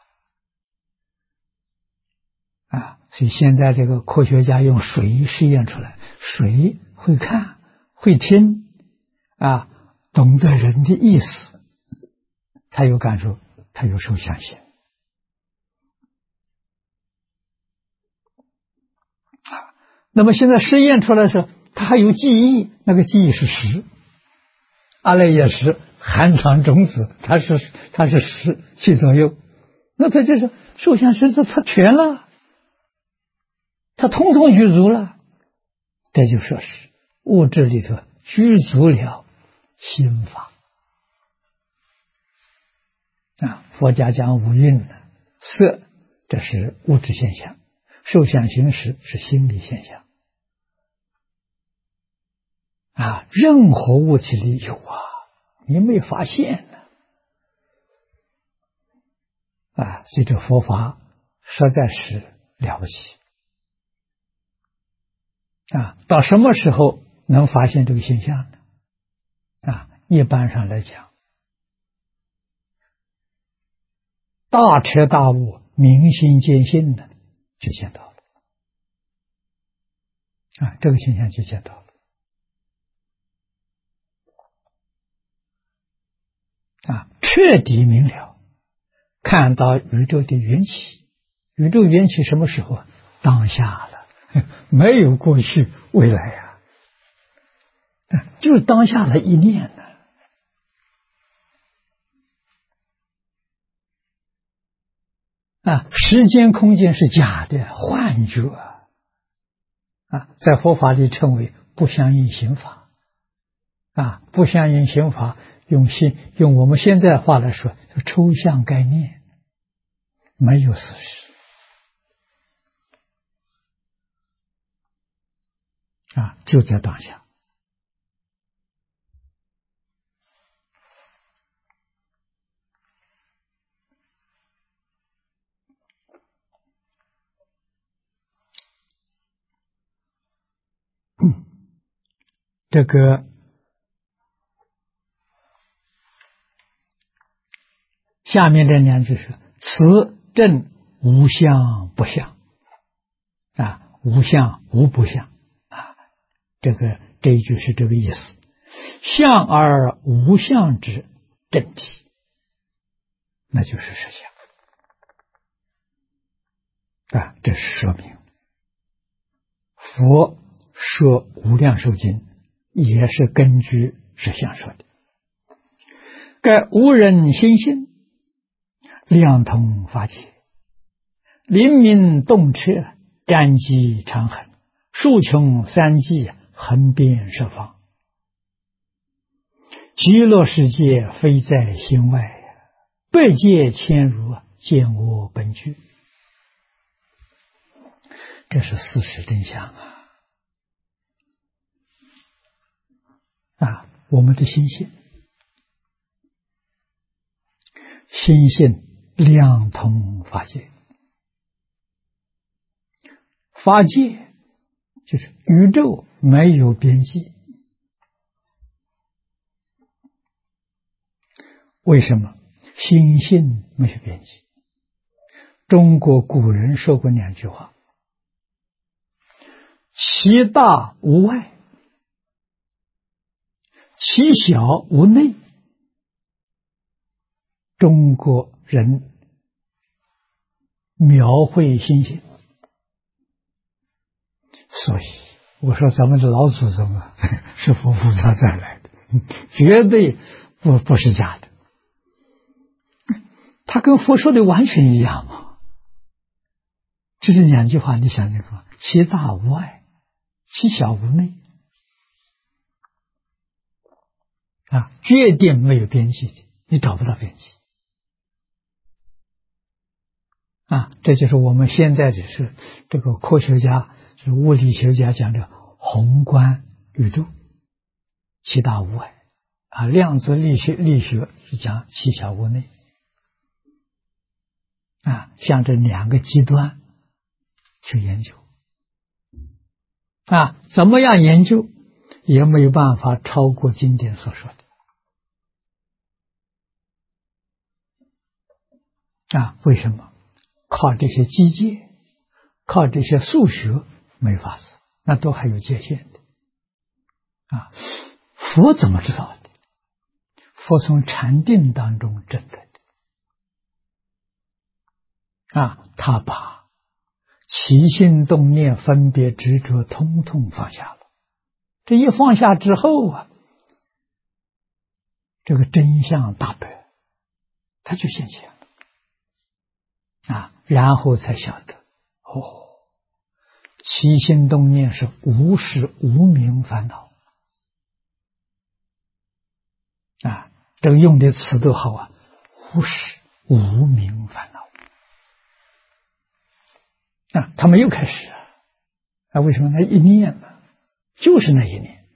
所以现在这个科学家用水实验出来，水会看会听懂得人的意思，他有感受，他有受想行那么现在实验出来说，它还有记忆，那个记忆是识，阿赖耶识含藏种子，它是识起作用，那它就是受想行识，它全了，它通通具足了，这就说是物质里头具足了心法佛家讲五蕴色，这是物质现象，受想行识是心理现象任何物体里有你没发现呢所以这佛法实在是了不起到什么时候能发现这个现象呢？一般上来讲，大彻大悟、明心见性的就见到了这个现象就见到了彻底明了，看到宇宙的缘起。宇宙缘起什么时候？当下了，没有过去未来就是当下的一念时间空间是假的幻觉在佛法里称为不相应行法不相应行法，用我们现在话来说，抽象概念，没有事实就在当下这个下面这两句是此正无相不相无相无不相这一句是这个意思，相而无相之正体，那就是实相这是说明佛说无量寿经也是根据实相说的。盖无人心性，量通法界，灵明洞彻，占机长恒，数穷三际，横遍十方。极乐世界非在心外，百界千如，见我本具。这是事实真相我们的心性量通法界，法界就是宇宙没有边际。为什么？心性没有边际。中国古人说过两句话，其大无外，其小无内。中国人描绘心性，所以我说咱们的老祖宗是佛菩萨再来的，绝对不是假的。他跟佛说的完全一样嘛， 就这两句话，你想清楚：其大无碍，其小无内。决定没有边际的，你找不到边际。这就是我们现在是这个科学家、是物理学家讲的宏观宇宙，其大无碍。量子力学是讲其小无内。向这两个极端去研究。怎么样研究也没有办法超过经典所说的。为什么？靠这些机械，靠这些数学没法子，那都还有界限的。佛怎么知道的？佛从禅定当中证得的。他把起心动念、分别执着通通放下了。这一放下之后这个真相大白，他就现前了。然后才晓得，起心动念是无始无明烦恼。这个用的词都好无始无明烦恼。他没有开始为什么？那一念呢？就是那一念。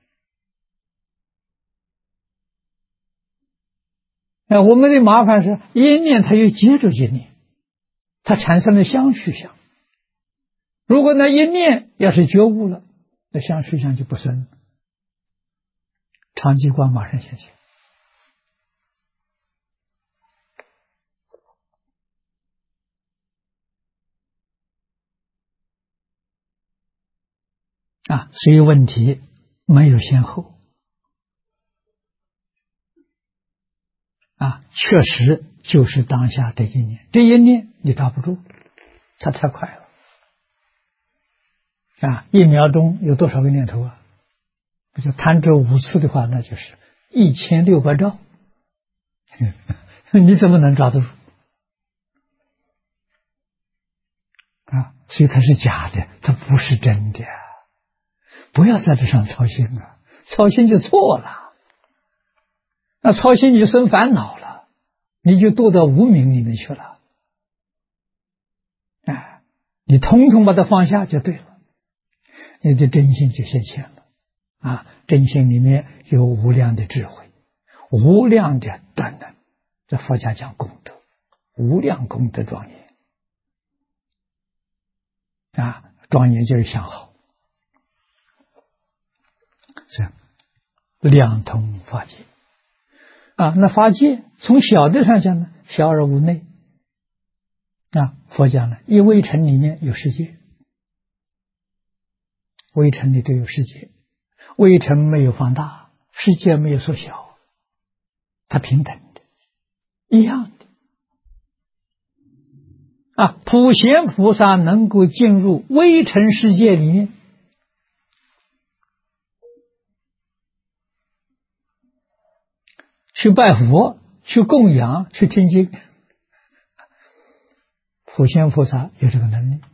我们的麻烦是一念它又接着一念，它产生了相续相。如果那一念要是觉悟了，那相续相就不生了，长寂光马上现前。所以问题没有先后。确实就是当下这一念，这一念你抓不住，它太快了。1秒钟有多少个念头不就弹指5次的话，那就是1600兆。你怎么能抓得住？所以它是假的，它不是真的。不要在这上操心操心就错了。那操心你就生烦恼了，你就堕到无明里面去了。你统统把它放下就对了，你的真心就现前了。真心里面有无量的智慧，无量的德能。这佛家讲功德，无量功德庄严。庄严就是相好。量通法界。那法界从小的上讲呢，小而无内。佛讲呢，一微尘里面有世界，微尘里都有世界，微尘没有放大，世界没有缩小，它平等的，一样的。普贤菩萨能够进入微尘世界里面，去拜佛，去供养，去听经。普贤菩萨有这个能力。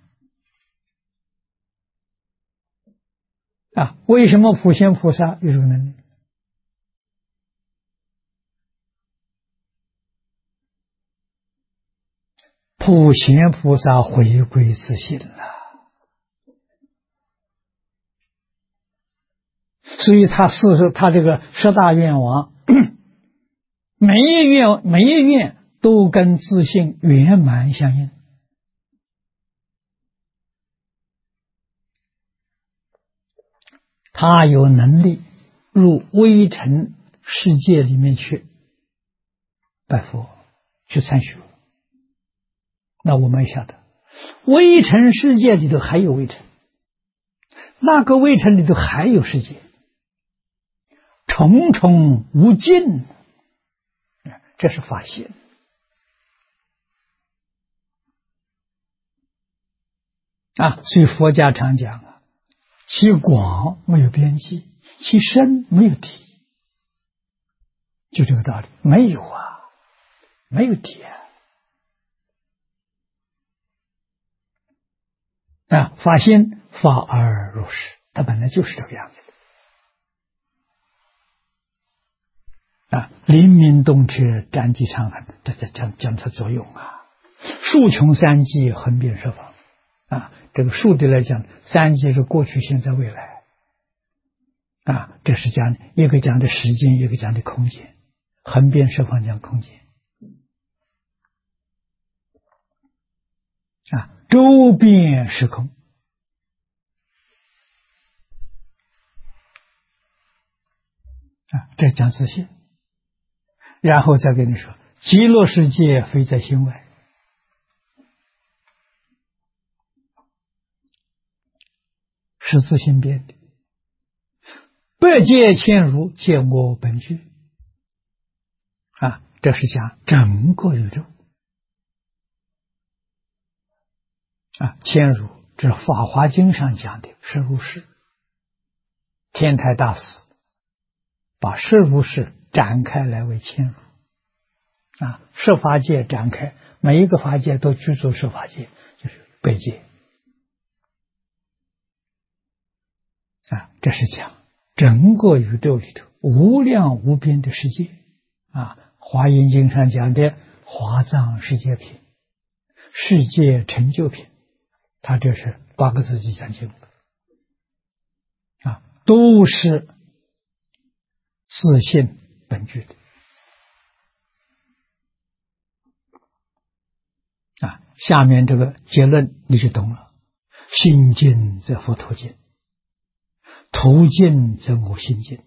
为什么普贤菩萨有这个能力？普贤菩萨回归自信了，所以他这个10大愿望，每一愿都跟自信圆满相应。他有能力入微尘世界里面去拜佛，去参学。那我们晓得，微尘世界里头还有微尘，那个微尘里头还有世界，重重无尽。这是法性。所以佛家常讲其广没有边际，其深没有底，就这个道理。没有没有底。 发心发而入实，它本来就是这个样子的。灵明动彻，占据长恒，这讲它作用数穷三际，横遍十方这个数的来讲，三际是过去、现在、未来这是讲一个讲的时间，一个讲的空间，横遍十方讲空间周遍时空这讲自信，然后再跟你说，极乐世界非在心外，是自性变的，百界千如，见我本具这是讲整个宇宙千如，这是法华经上讲的是如是，天台大师把是如是展开来为千如十法界展开，每一个法界都居住十法界，就是百界这是讲整个宇宙里头无量无边的世界华严经上讲的华藏世界品、世界成就品，它这是8个字就讲清了都是自性本具的下面这个结论你就懂了，心净则佛途径，途径则我心净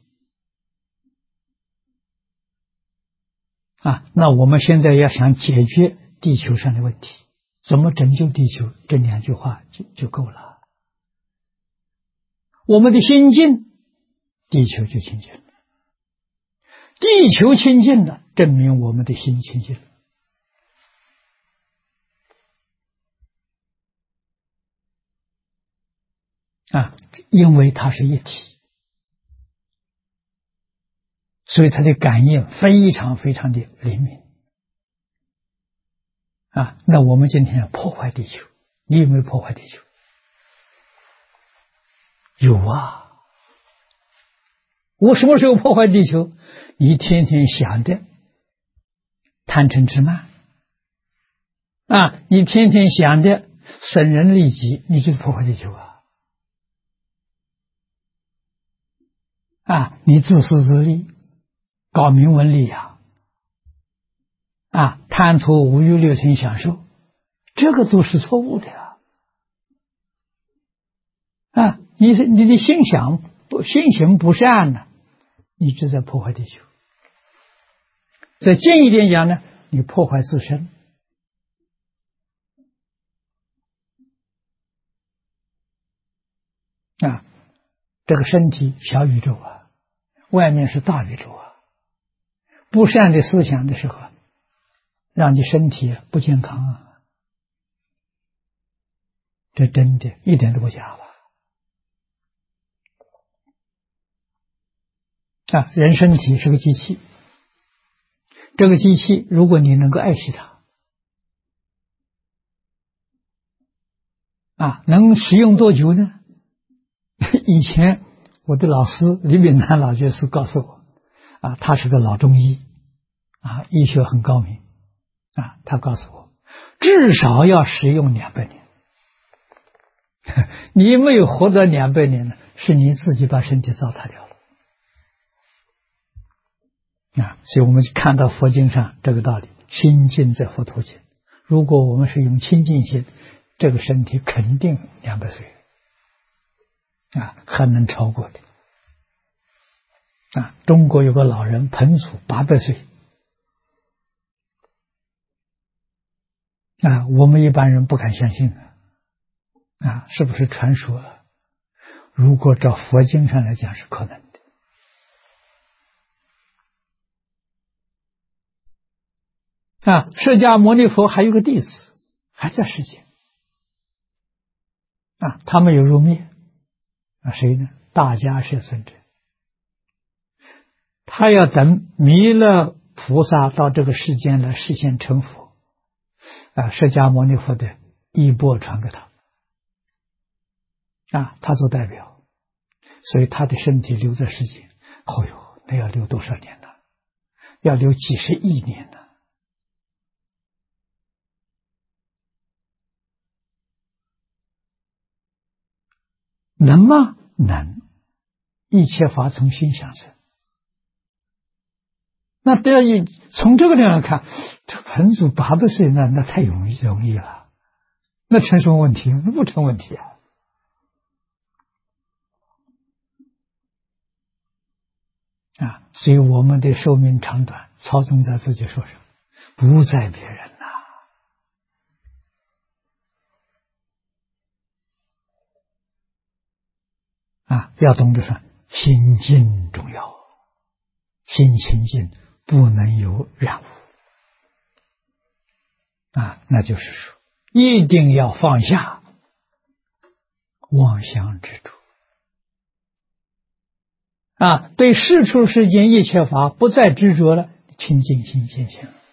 那我们现在要想解决地球上的问题，怎么拯救地球，这2句话就够了。我们的心净，地球就清净了，地球清净了，证明我们的心清净了因为它是一体，所以它的感应非常非常的灵敏那我们今天要破坏地球，你有没有破坏地球？有我什么时候破坏地球？你天天想的贪嗔痴慢你天天想的损人利己，你就是破坏地球你自私自利，搞名闻利养贪图五欲六尘享受，这个都是错误的你的心行不善呢，你就在破坏地球。再近一点讲呢，你破坏自身这个身体小宇宙外面是大宇宙不善的思想的时候，让你身体不健康这真的一点都不假人身体是个机器，这个机器如果你能够爱惜它能使用多久呢？以前我的老师李炳南老居士告诉我他是个老中医医学很高明他告诉我至少要使用200年你没有活到200年呢，是你自己把身体糟蹋掉了所以我们看到佛经上这个道理，心净则佛途径。如果我们是用清净心，这个身体肯定200岁还能超过的中国有个老人彭祖800岁我们一般人不敢相信是不是传说如果照佛经上来讲是可能的释迦牟尼佛还有个弟子还在世间他没有入灭谁呢？大迦叶尊者，他要等弥勒菩萨到这个世间来实现成佛释迦牟尼佛的衣钵传给他他做代表，所以他的身体留在世间，哦哟，那要留多少年呢？要留几十亿年呢？能吗？能。一切法从心想生。那从这个地方看，这彭祖800岁，那太容易了，那成什么问题？那不成问题所以我们的寿命长短操纵在自己手上，不在别人要懂得说心静重要，心清净，不能有染污那就是说一定要放下妄想执着对世出世间一切法不再执着了，清净心现前了，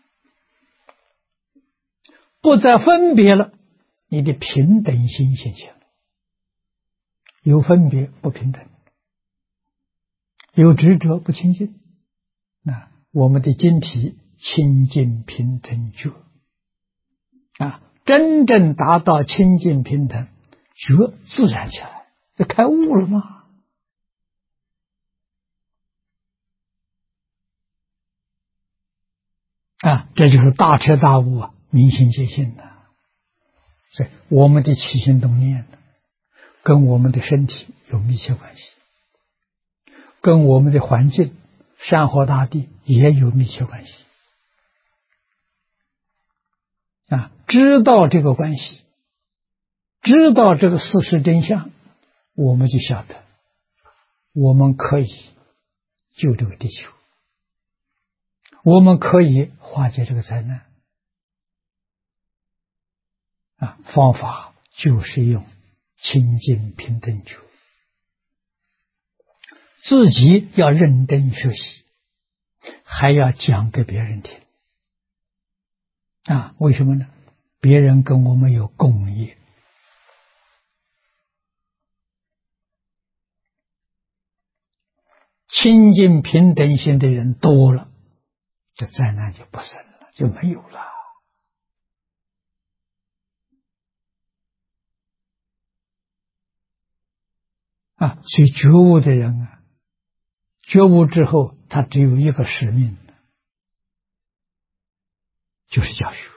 不再分别了，你的平等心现前了。有分别不平等，有执着不清净。我们的经体清净平等觉真正达到清净平等觉，自然起来，这开悟了吗？这就是大彻大悟明心见性所以我们的起心动念跟我们的身体有密切关系，跟我们的环境山河大地也有密切关系知道这个关系，知道这个事实真相，我们就晓得我们可以救这个地球，我们可以化解这个灾难方法就是用清净平等觉，自己要认真学习，还要讲给别人听为什么呢？别人跟我们有共业，清净平等心的人多了，这灾难就不生了，就没有了所以觉悟的人觉悟之后他只有一个使命，就是教学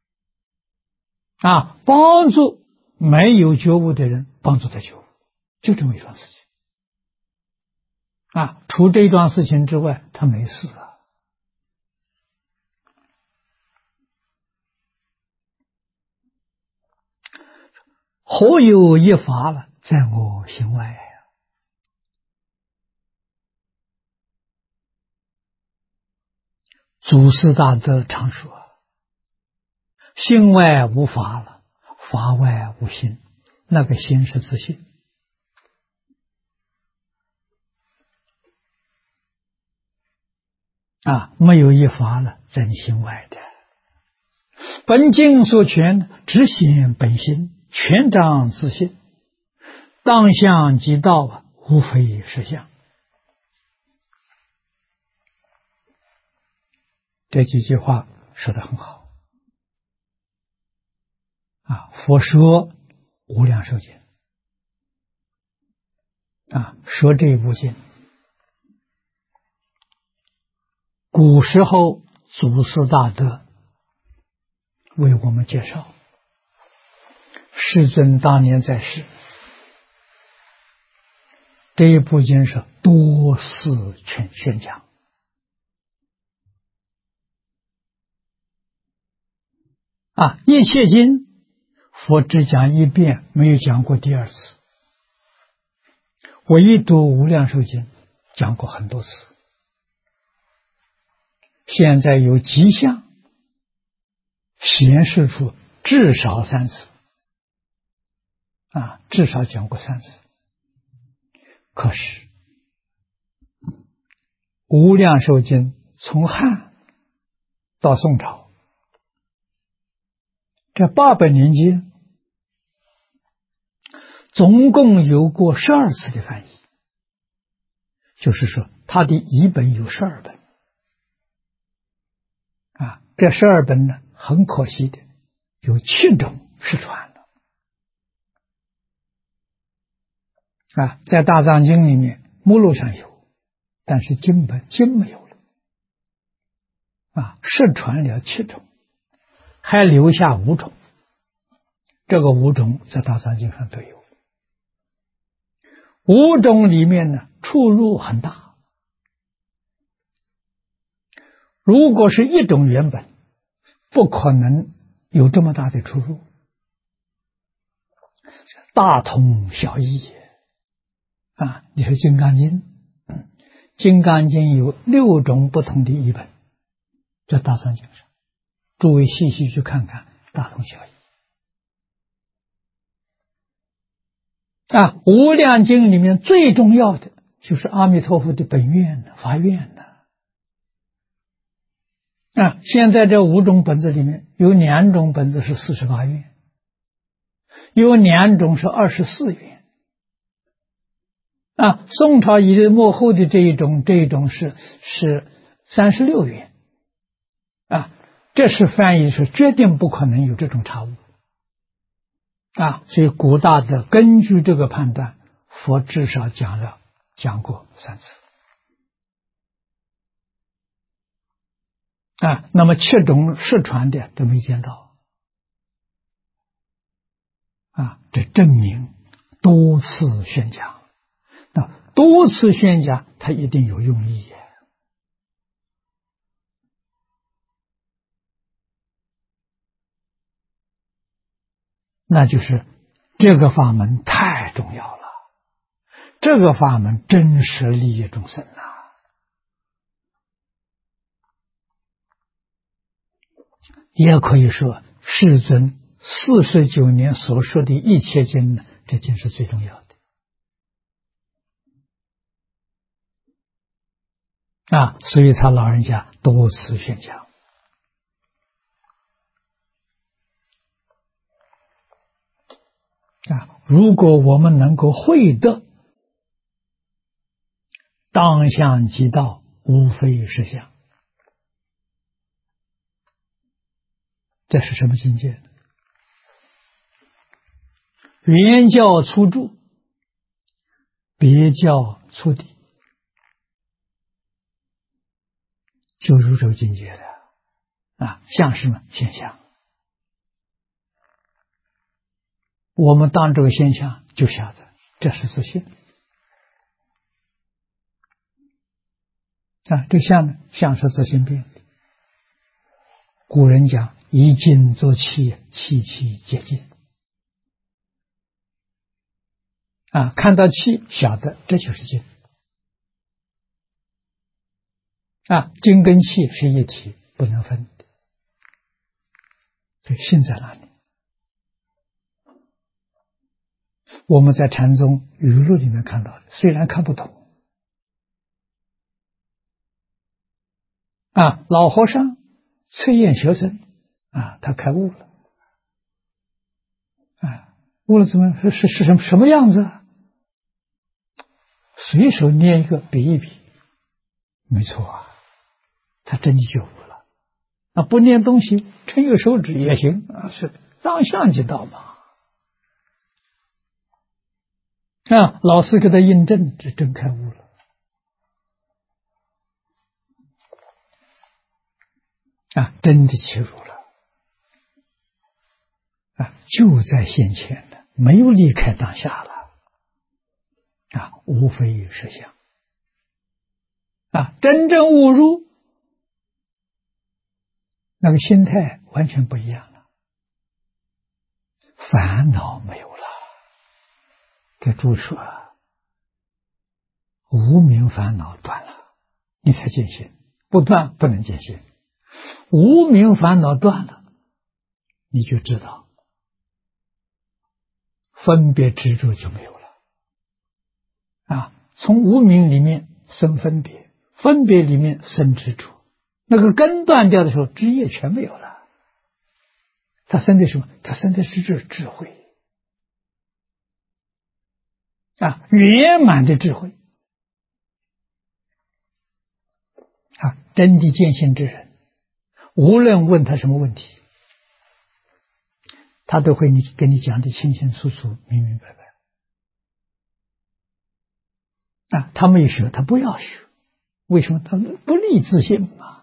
帮助没有觉悟的人，帮助他觉悟，就这么一桩事情除这一桩事情之外他没事何有一法了，在我心外祖师大德常说，心外无法了，法外无心，那个心是自信没有一法了，在你心外的。本经所权，直显本心，全彰自信，当相即道无非实相。这几句话说得很好佛说无量寿经说这部经，古时候祖师大德为我们介绍，世尊当年在世，这一部经是多次宣讲一切经佛只讲一遍，没有讲过第二次。唯独无量寿经讲过很多次，现在有迹象显示出至少3次至少讲过3次。可是无量寿经从汉到宋朝这800年间， 总共有过12次的翻译，就是说他的译本有12本。这12本呢，很可惜的有7种失传了。在大藏经里面目录上有，但是经没有了。失传了7种，还留下5种。这个5种在大藏经上都有。5种里面呢，出入很大。如果是一种原本，不可能有这么大的出入，大同小异。你说《金刚经》，《金刚经》有6种不同的译本，在大藏经上，诸位细细去看看，大同小异。无量经里面最重要的就是阿弥陀佛的本愿发愿现在这5种本子里面有2种本子是48愿，有2种是24愿。宋朝以来末后的这一种是36愿。这是翻译是决定不可能有这种差误。所以古大德根据这个判断，佛至少讲过3次。那么7种失传的都没见到。这证明多次宣讲。那多次宣讲，它一定有用意。那就是这个法门太重要了，这个法门真实利益众生也可以说世尊49年所说的一切经呢，这经是最重要的所以他老人家多次宣讲。如果我们能够会得当相即道，无非实相，这是什么境界呢？原教初住，别教初地，就入这个境界了。像什么现象？我们当这个现象就晓得这是自信。这相呢，相是自性变的。古人讲以静作气，气气皆静。看到气晓得这就是静。静跟气是一体，不能分的。所以性在哪里？我们在禅宗语录里面看到的，虽然看不懂。老和尚测验学生他开悟了。悟了怎么是什么样子？随手捏一个比一比，没错他真的觉悟了。不捏东西，撑一个手指也行是当相即道嘛。老师给他印证，这真开悟了。真的切入了。就在先前的，没有离开当下了。无非实相。真正悟入，那个心态完全不一样了，烦恼没有了。给诸说，无明烦恼断了，你才见性。不断不能见性。无明烦恼断了，你就知道分别执着就没有了。从无明里面生分别，分别里面生执着，那个根断掉的时候，枝叶全没有了。他生的什么？他生的是智慧。 圆满的智慧真的见性之人，无论问他什么问题，他都会跟你讲的清清楚楚、明明白白。他没学，他不要学，为什么？他不立自信嘛。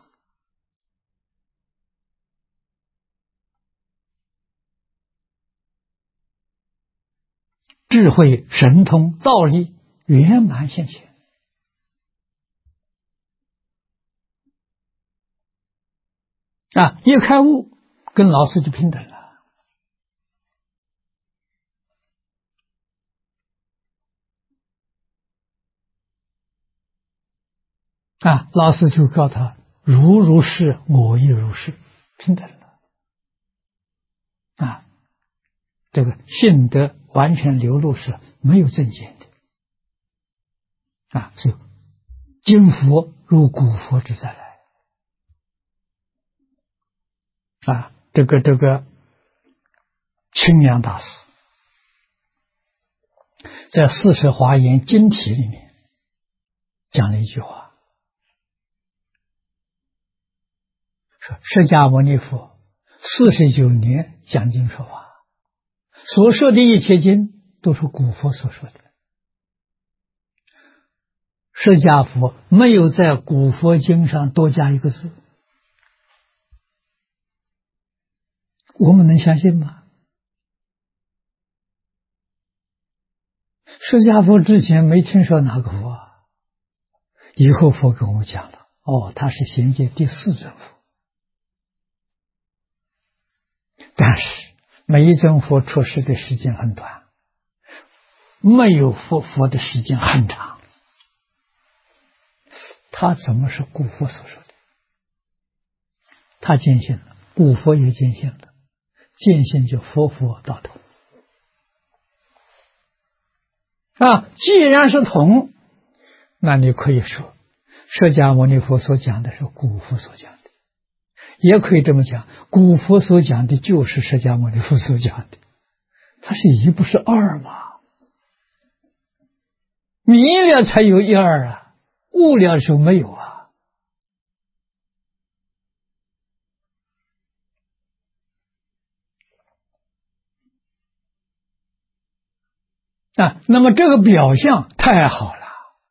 智慧、神通、道力圆满现前。一开悟，跟老师就平等了。老师就告他：如如是，我亦如是，平等了。这个性德完全流露是没有正见的。所以今佛如古佛之再来。这个清凉大师在《四摄华严经题》里面讲了一句话，说释迦牟尼佛49年讲经说法，所说的一切经都是古佛所说的，释迦佛没有在古佛经上多加一个字，我们能相信吗？释迦佛之前没听说哪个佛以后佛跟我们讲了，他是贤界第4尊佛。但是每一尊佛出世的时间很短，没有佛的时间很长，他怎么是古佛所说的？他见性了，古佛也见性了，见性就佛到头。既然是同，那你可以说释迦牟尼佛所讲的是古佛所讲的，也可以这么讲，古佛所讲的就是释迦牟尼佛所讲的，它是一不是二嘛。迷了才有一二悟了的时候没有那么这个表象太好了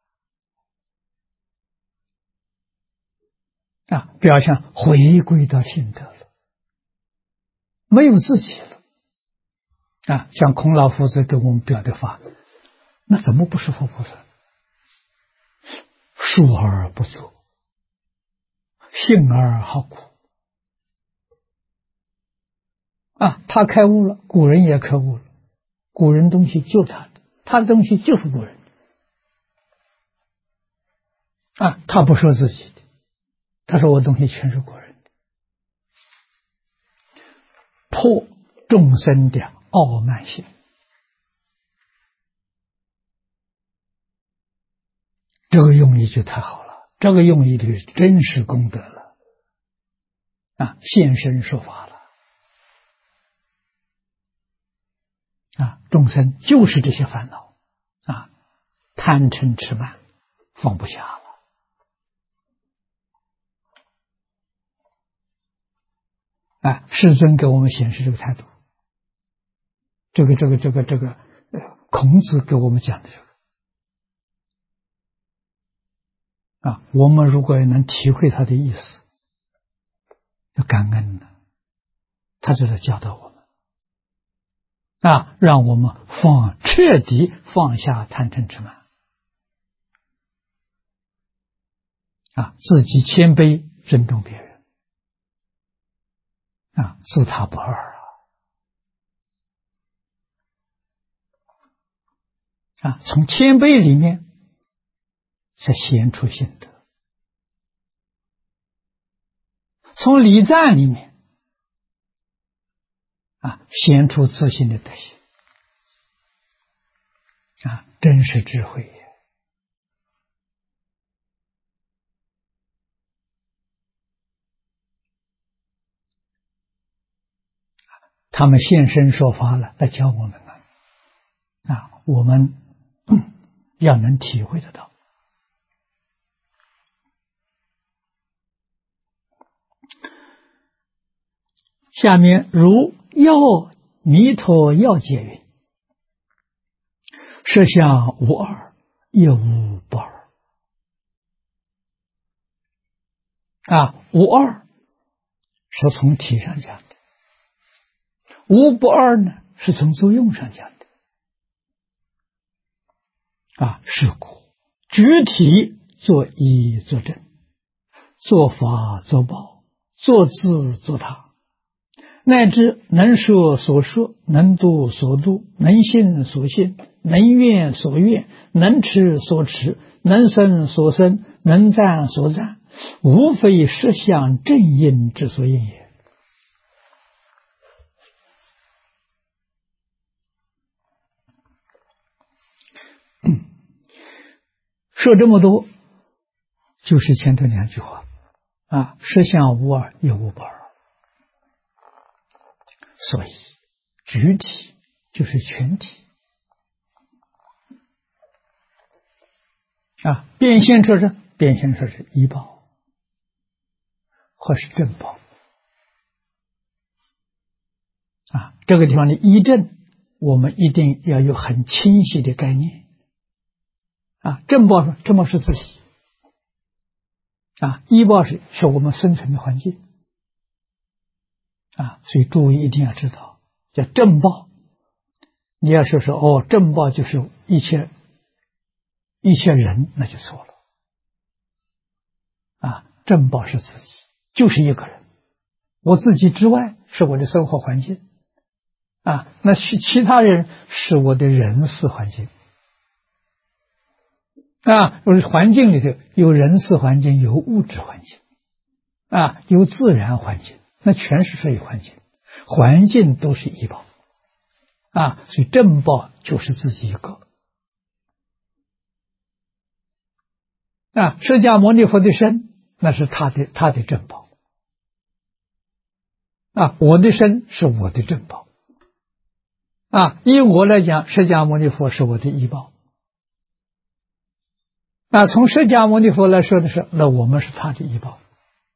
表象回归到性德了，没有自己了像孔老夫子给我们表的法，那怎么不是佛菩萨？述而不作，信而好苦他开悟了，古人也开悟了，古人东西就他的，他的东西就是古人他不说自己的，他说我东西全是古人的，破众生的傲慢心。这个用意就太好了，这个用意就是真实功德了现身说法了众生就是这些烦恼贪嗔痴慢放不下了世尊给我们显示这个态度，这个孔子给我们讲的这个我们如果能体会他的意思，要感恩了，他这是教导我们让我们彻底放下贪嗔痴慢自己谦卑尊重别人自他不二从谦卑里面才显出性德，从礼赞里面显出自信的德行真是智慧也。他们现身说法了，来教我们了我们要能体会得到。下面如弥陀要解云：实相无二，亦无不二。无二是从体上讲的，无不二呢是从作用上讲的。是故具体作一作正，作法作报，作自作他，乃至能说所说，能度所度，能信所信，能愿所愿，能持所持，能生所生，能赞所赞，无非实相正因之所应也。说这么多，就是前头两句话实相无二，亦无不二。所以具体就是全体变现出是依报或是正报这个地方的依正，我们一定要有很清晰的概念正报是自己依报是我们生存的环境所以诸位一定要知道，叫正报。你要说正报就是一切人，那就错了正报是自己，就是一个人，我自己之外是我的生活环境那其他人是我的人事环境环境里头有人事环境，有物质环境有自然环境，那全是社会环境，环境都是依报所以正报就是自己一个释迦牟尼佛的身，那是他的正报我的身是我的正报以我来讲，释迦牟尼佛是我的依报从释迦牟尼佛来说的是，那我们是他的依报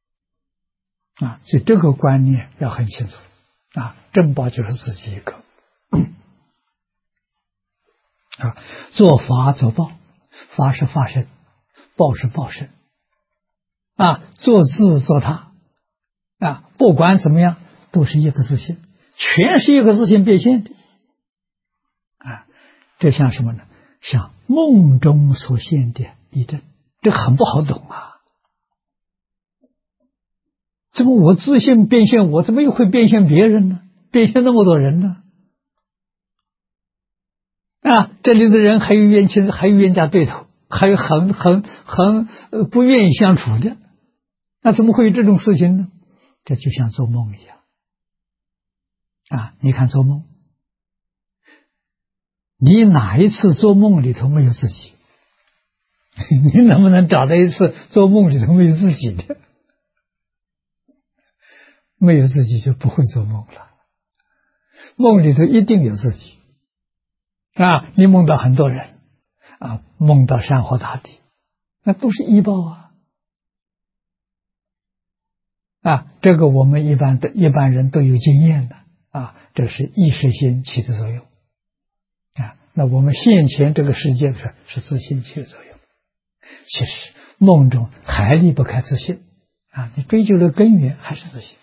所以这个观念要很清楚正报就是自己一个做法做报，法是法身，报是报身做自做他不管怎么样都是一个自性，全是一个自性变现的这像什么呢？像梦中所现的一正，这很不好懂怎么我自性变现，我怎么又会变现别人呢？变现那么多人呢这里的人还有冤亲，还有冤家对头，还有很不愿意相处的，那怎么会有这种事情呢？这就像做梦一样你看做梦，你哪一次做梦里头没有自己？你能不能找到一次做梦里头没有自己的？没有自己就不会做梦了，梦里头一定有自己你梦到很多人梦到山河大地，那都是依报这个我们一般人都有经验的这是意识心起的作用那我们现前这个世界是自信起的作用。其实梦中还离不开自信你追究的根源还是自信，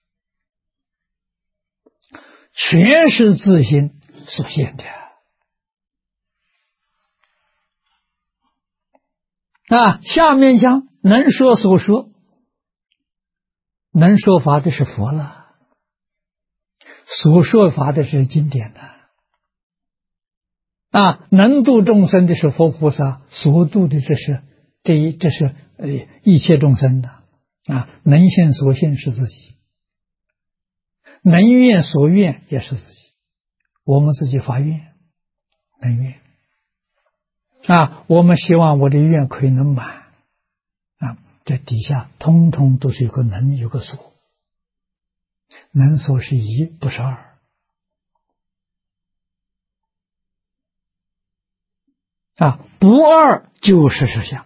全是自信所现的下面讲能说所说，能说法的是佛了，所说法的是经典能度众生的是佛菩萨，所度的这是一切众生的能信所信是自己，能愿所愿也是自己，我们自己发愿能愿我们希望我的愿可以能满这底下通通都是有个能有个所，能所是一不是二不二就是实相。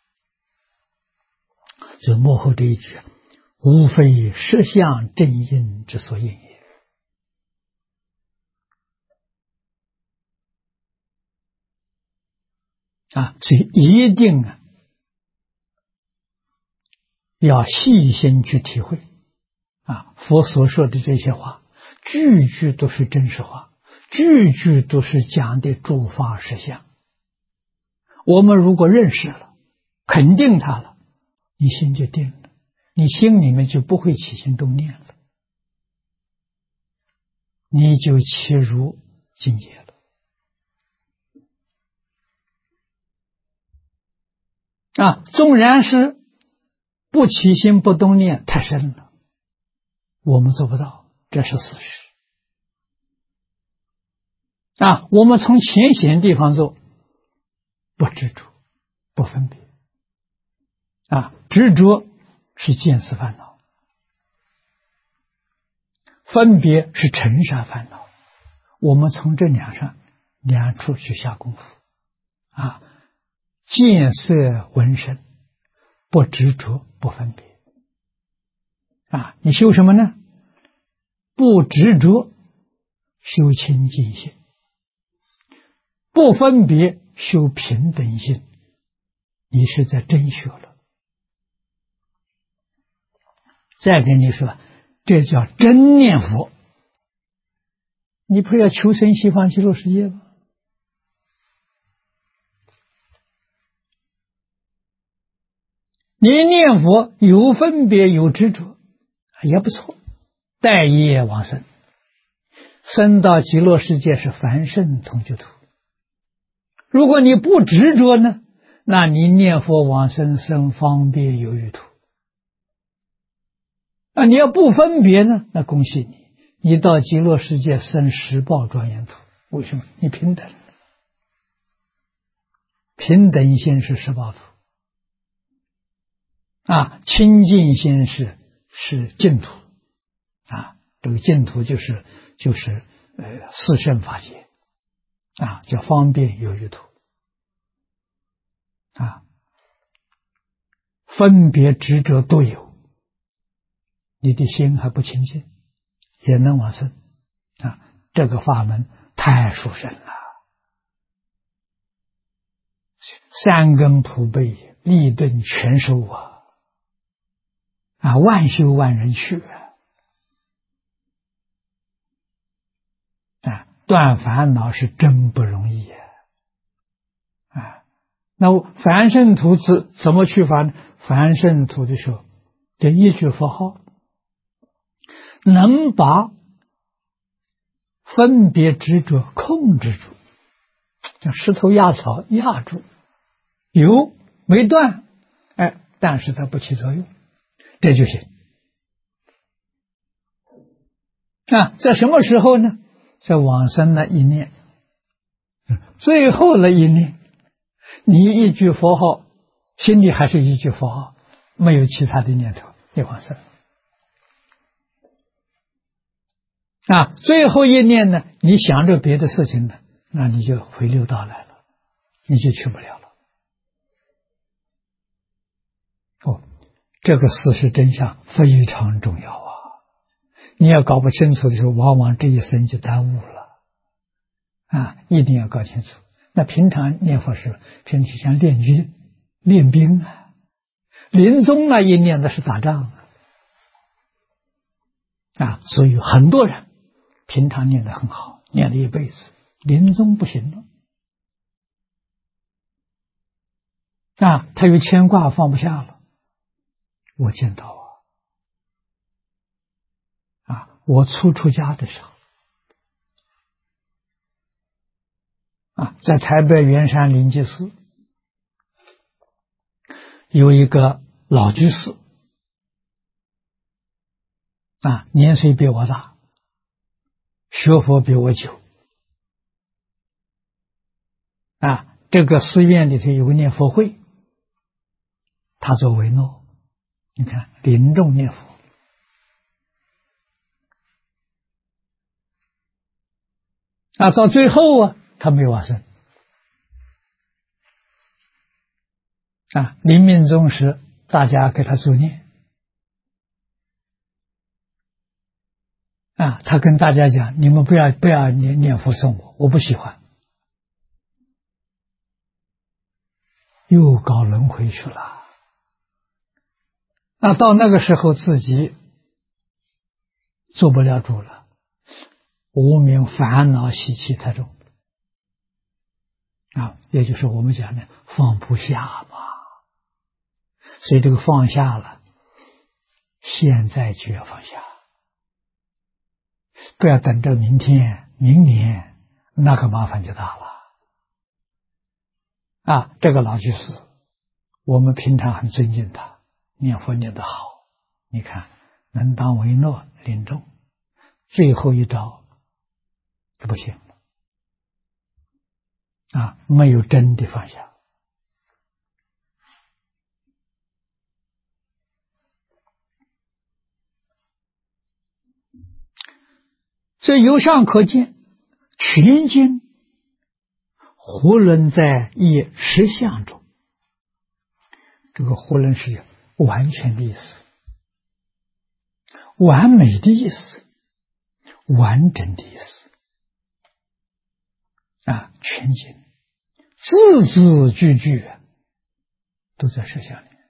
这幕后这一句，无非实相正因之所应也。所以一定要细心去体会佛所说的这些话，句句都是真实话，句句都是讲的诸法实相。我们如果认识了，肯定它了，你心就定了，你心里面就不会起心动念了，你就契入境界了。纵然是不起心不动念太深了，我们做不到，这是事实。我们从浅显地方做，不执着，不分别。执着是见思烦恼，分别是尘沙烦恼。我们从这两处去下功夫。见色闻声，不执着，不分别。你修什么呢？不执着，修清净心；不分别，修平等心。你是在真学了。再跟你说，这叫真念佛。你不是要求生西方极乐世界吗？你念佛有分别有执着也不错，待业往生，生到极乐世界是凡圣同居土。如果你不执着呢，那你念佛往生生方便有余土。你要不分别呢，那恭喜你，你到极乐世界生十报庄严土。为什么？你平等，平等心是十报土。清净心是净土。这个净土就是四圣法界。叫方便有余土。分别执着都有，你的心还不清净，也能往生。这个法门太殊胜了。三根普被，立顿全收万修万人去断烦恼是真不容易那凡圣土怎么去法呢？凡圣土的时候，这一句佛号能把分别执着控制住，像石头压草压住，有没断，但是它不起作用，这就行。在什么时候呢？在往生那一念，最后那一念，你一句佛号，心里还是一句佛号，没有其他的念头，你往生。最后一念呢，你想着别的事情呢，那你就回六道来了，你就去不了了。这个事实真相非常重要你要搞不清楚的时候，往往这一生就耽误了一定要搞清楚。那平常念佛时，平时像练军练兵临终那一念的是打仗所以很多人平常念得很好，念了一辈子，临终不行了他有牵挂放不下了。我见到我初出家的时候在台北圆山灵济寺有一个老居士年岁比我大，学佛比我久这个寺院里头有个念佛会，他做维诺，你看临终念佛到最后他没有往生临命终时，大家给他助念。他跟大家讲：“你们不要念佛送我，我不喜欢。”又搞轮回去了。到那个时候自己坐不了主了，无明烦恼习气太重也就是我们讲的放不下嘛。所以这个放下了，现在就要放下，不要等着明天、明年，那个麻烦就大了。这个老居士，我们平常很尊敬他，念佛念得好，你看能当为诺临终，最后一招就不行了没有真的放下。所以由上可见，全经囫囵在一实相中。这个囫囵是完全的意思，完美的意思，完整的意思全经字字句句都在实相里面。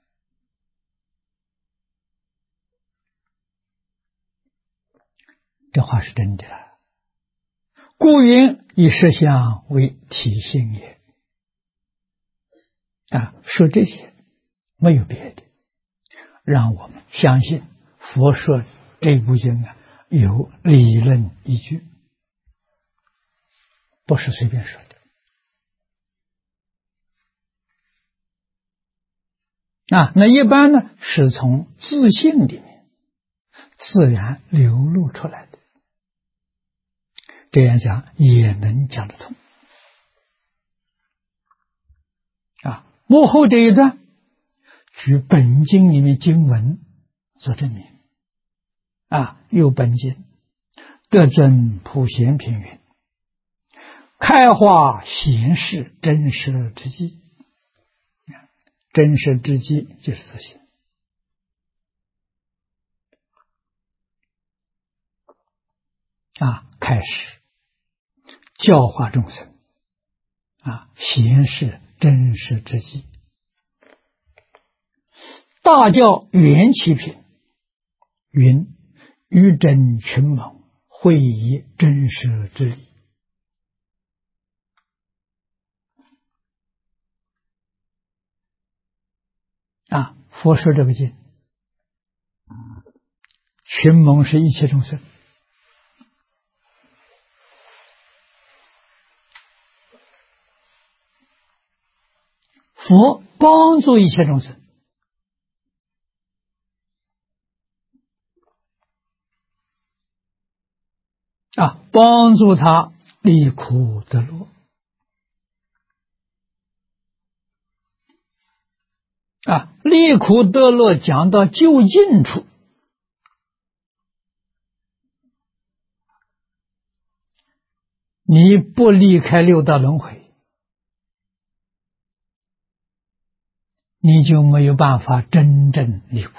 这话是真的。故云以实相为体性也。说这些没有别的，让我们相信佛说这部经有理论依据，不是随便说的。那一般呢是从自性里面自然流露出来的，这样讲也能讲得通。幕后这一段举本经里面经文做证明。有本经德尊普贤品云：开化显示真实之机。真实之机就是自性。开始教化众生显示真实之机。大教缘起品云：于真群蒙会以真实之理。佛说这个经，群蒙是一切众生，佛帮助一切众生帮助他离苦得乐离苦得乐讲到究竟处，你不离开六道轮回，你就没有办法真正离苦。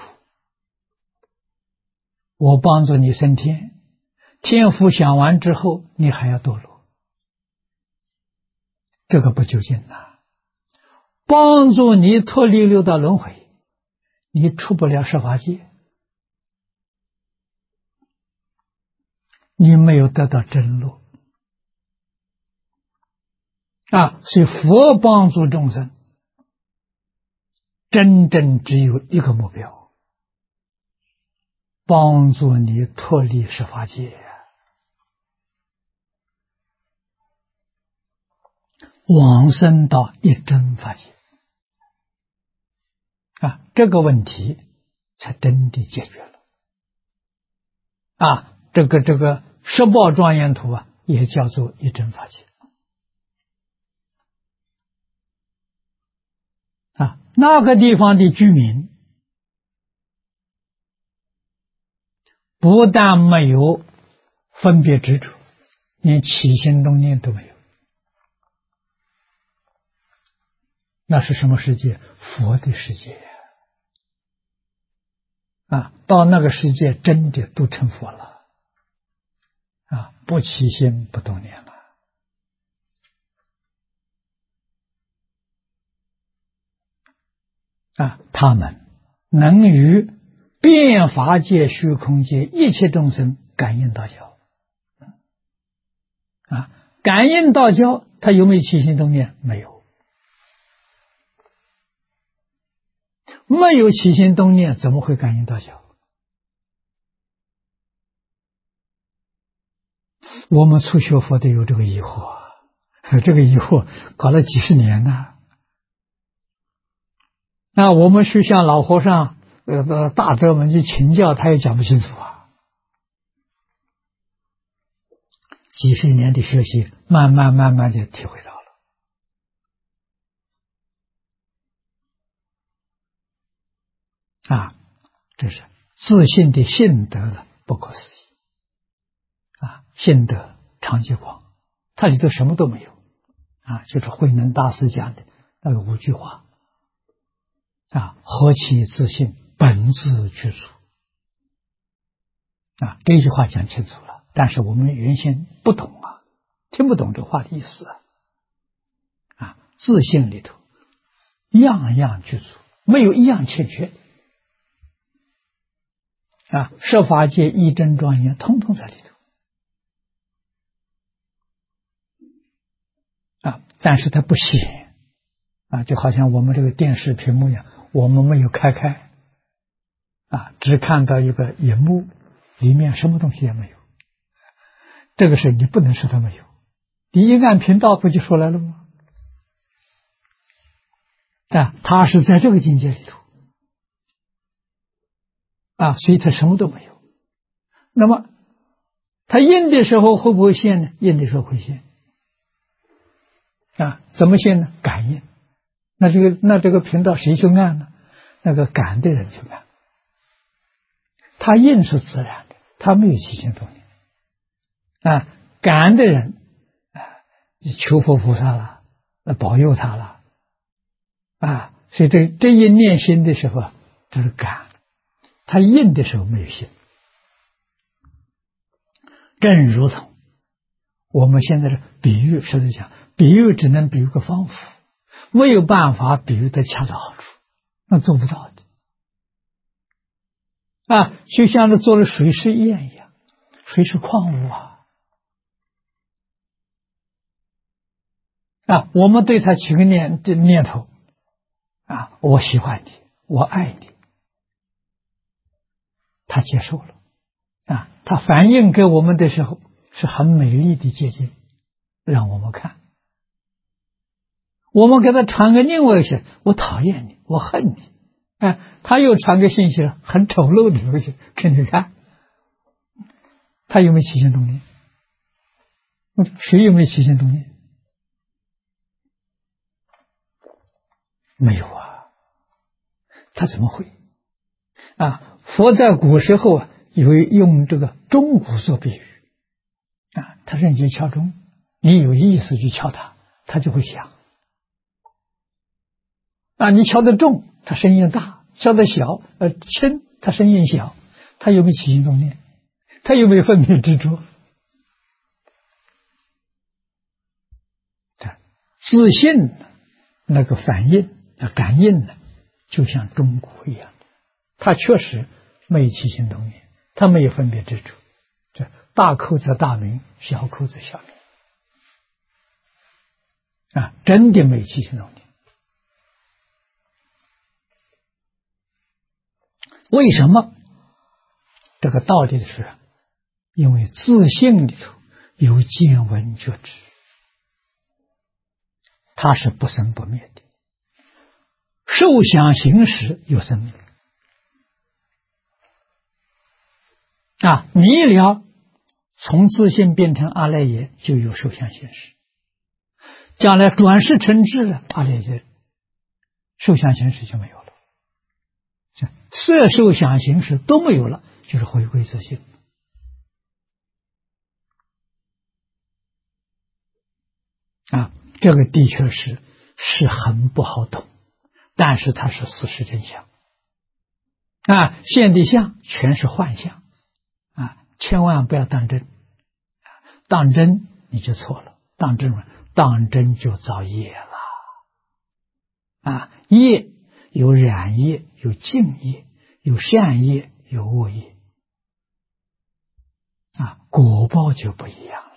我帮助你升天，天福享完之后，你还要堕落，这个不究竟帮助你脱离六道轮回，你出不了十法界，你没有得到真乐所以佛帮助众生真正只有一个目标，帮助你脱离十法界，往生到一真法界这个问题才真的解决了这个十报庄严图也叫做一真法界那个地方的居民不但没有分别执着，连起心动念都没有那是什么世界？佛的世界啊！到那个世界，真的都成佛了啊！不起心不动念了啊！他们能与变法界、虚空界一切众生感应道交啊！感应道交，他有没有起心动念？没有。没有起心动念，怎么会感应道交？我们初学佛都有这个疑惑，这个疑惑搞了几十年了。那我们去向老和尚、大德们去请教，他也讲不清楚啊。几十年的学习，慢慢就体会到了。啊，这是自信的信德的不可思议啊！信德常寂光，它里头什么都没有啊，就是慧能大师讲的那个5句话啊：何其自信，本自具足啊！这句话讲清楚了，但是我们原先不懂啊，听不懂这话的意思啊！自信里头样样具足，没有一样欠缺啊！设法界一真庄严，通通在里头啊！但是它不显啊，就好像我们这个电视屏幕一样，我们没有开啊，只看到一个荧幕，里面什么东西也没有。这个是你不能说它没有，你一按频道不就出来了吗？啊，它是在这个境界里头啊，所以它什么都没有。那么它印的时候会不会现呢？印的时候会现啊，怎么现呢？感应。那这个频道谁去按呢？那个感的人去按。他印是自然的，他没有起心动念啊。感的人啊，求佛菩萨了，保佑他了啊。所以这一念心的时候啊，这是感，他印的时候没有心。正如同我们现在的比喻是在讲，比喻只能比喻个方法，没有办法比喻的恰到好处，那做不到的啊。就像是做了水是砚一样，水是矿物啊，我们对他起个念头啊，我喜欢你，我爱你，他接受了啊，他反映给我们的时候是很美丽的结晶，让我们看。我们给他传个另外一些，我讨厌你，我恨你，哎，他又传个信息了，很丑陋的东西给你看，他有没有起心动念？谁有没有起心动念？没有啊，他怎么会啊？佛在古时候啊，用这个钟鼓做比喻啊，他让你敲钟，你有意识去敲它，它就会响啊。你敲得重，它声音大；敲得小，轻，它声音小。它有没有起心动念？它有没有分别执着？自信那个反应、感应呢，就像钟鼓一样，它确实没有起心动念，它没有分别执着。这大口则大名，小口则小名啊，真的没有起心动念。为什么？这个道理是，因为自性里头有见闻觉知，它是不生不灭的。受想行识有生命啊，你了从自性变成阿赖耶，就有受想行识。将来转世成智了，阿赖耶受想行识就没有了，色受想行识都没有了，就是回归自性啊。这个的确是是很不好懂，但是它是事实真相啊。现的相全是幻象啊，千万不要当真，当真你就错了，当真就造业了啊。业有染业，有净业，有善业，有恶业啊，果报就不一样了。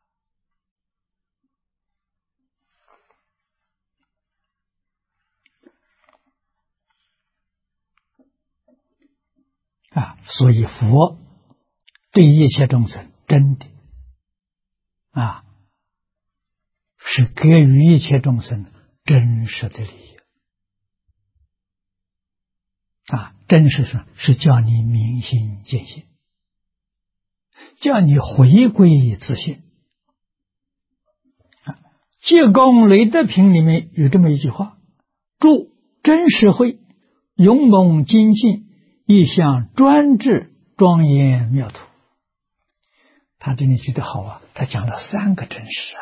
啊，所以佛对一切众生真的啊，是给予一切众生真实的利益啊，真实是叫你明心见性，叫你回归自性啊。戒公雷德品里面有这么一句话：住真实慧，勇猛精进，一向专制，庄严妙土。他这里觉得好啊，他讲了3个真实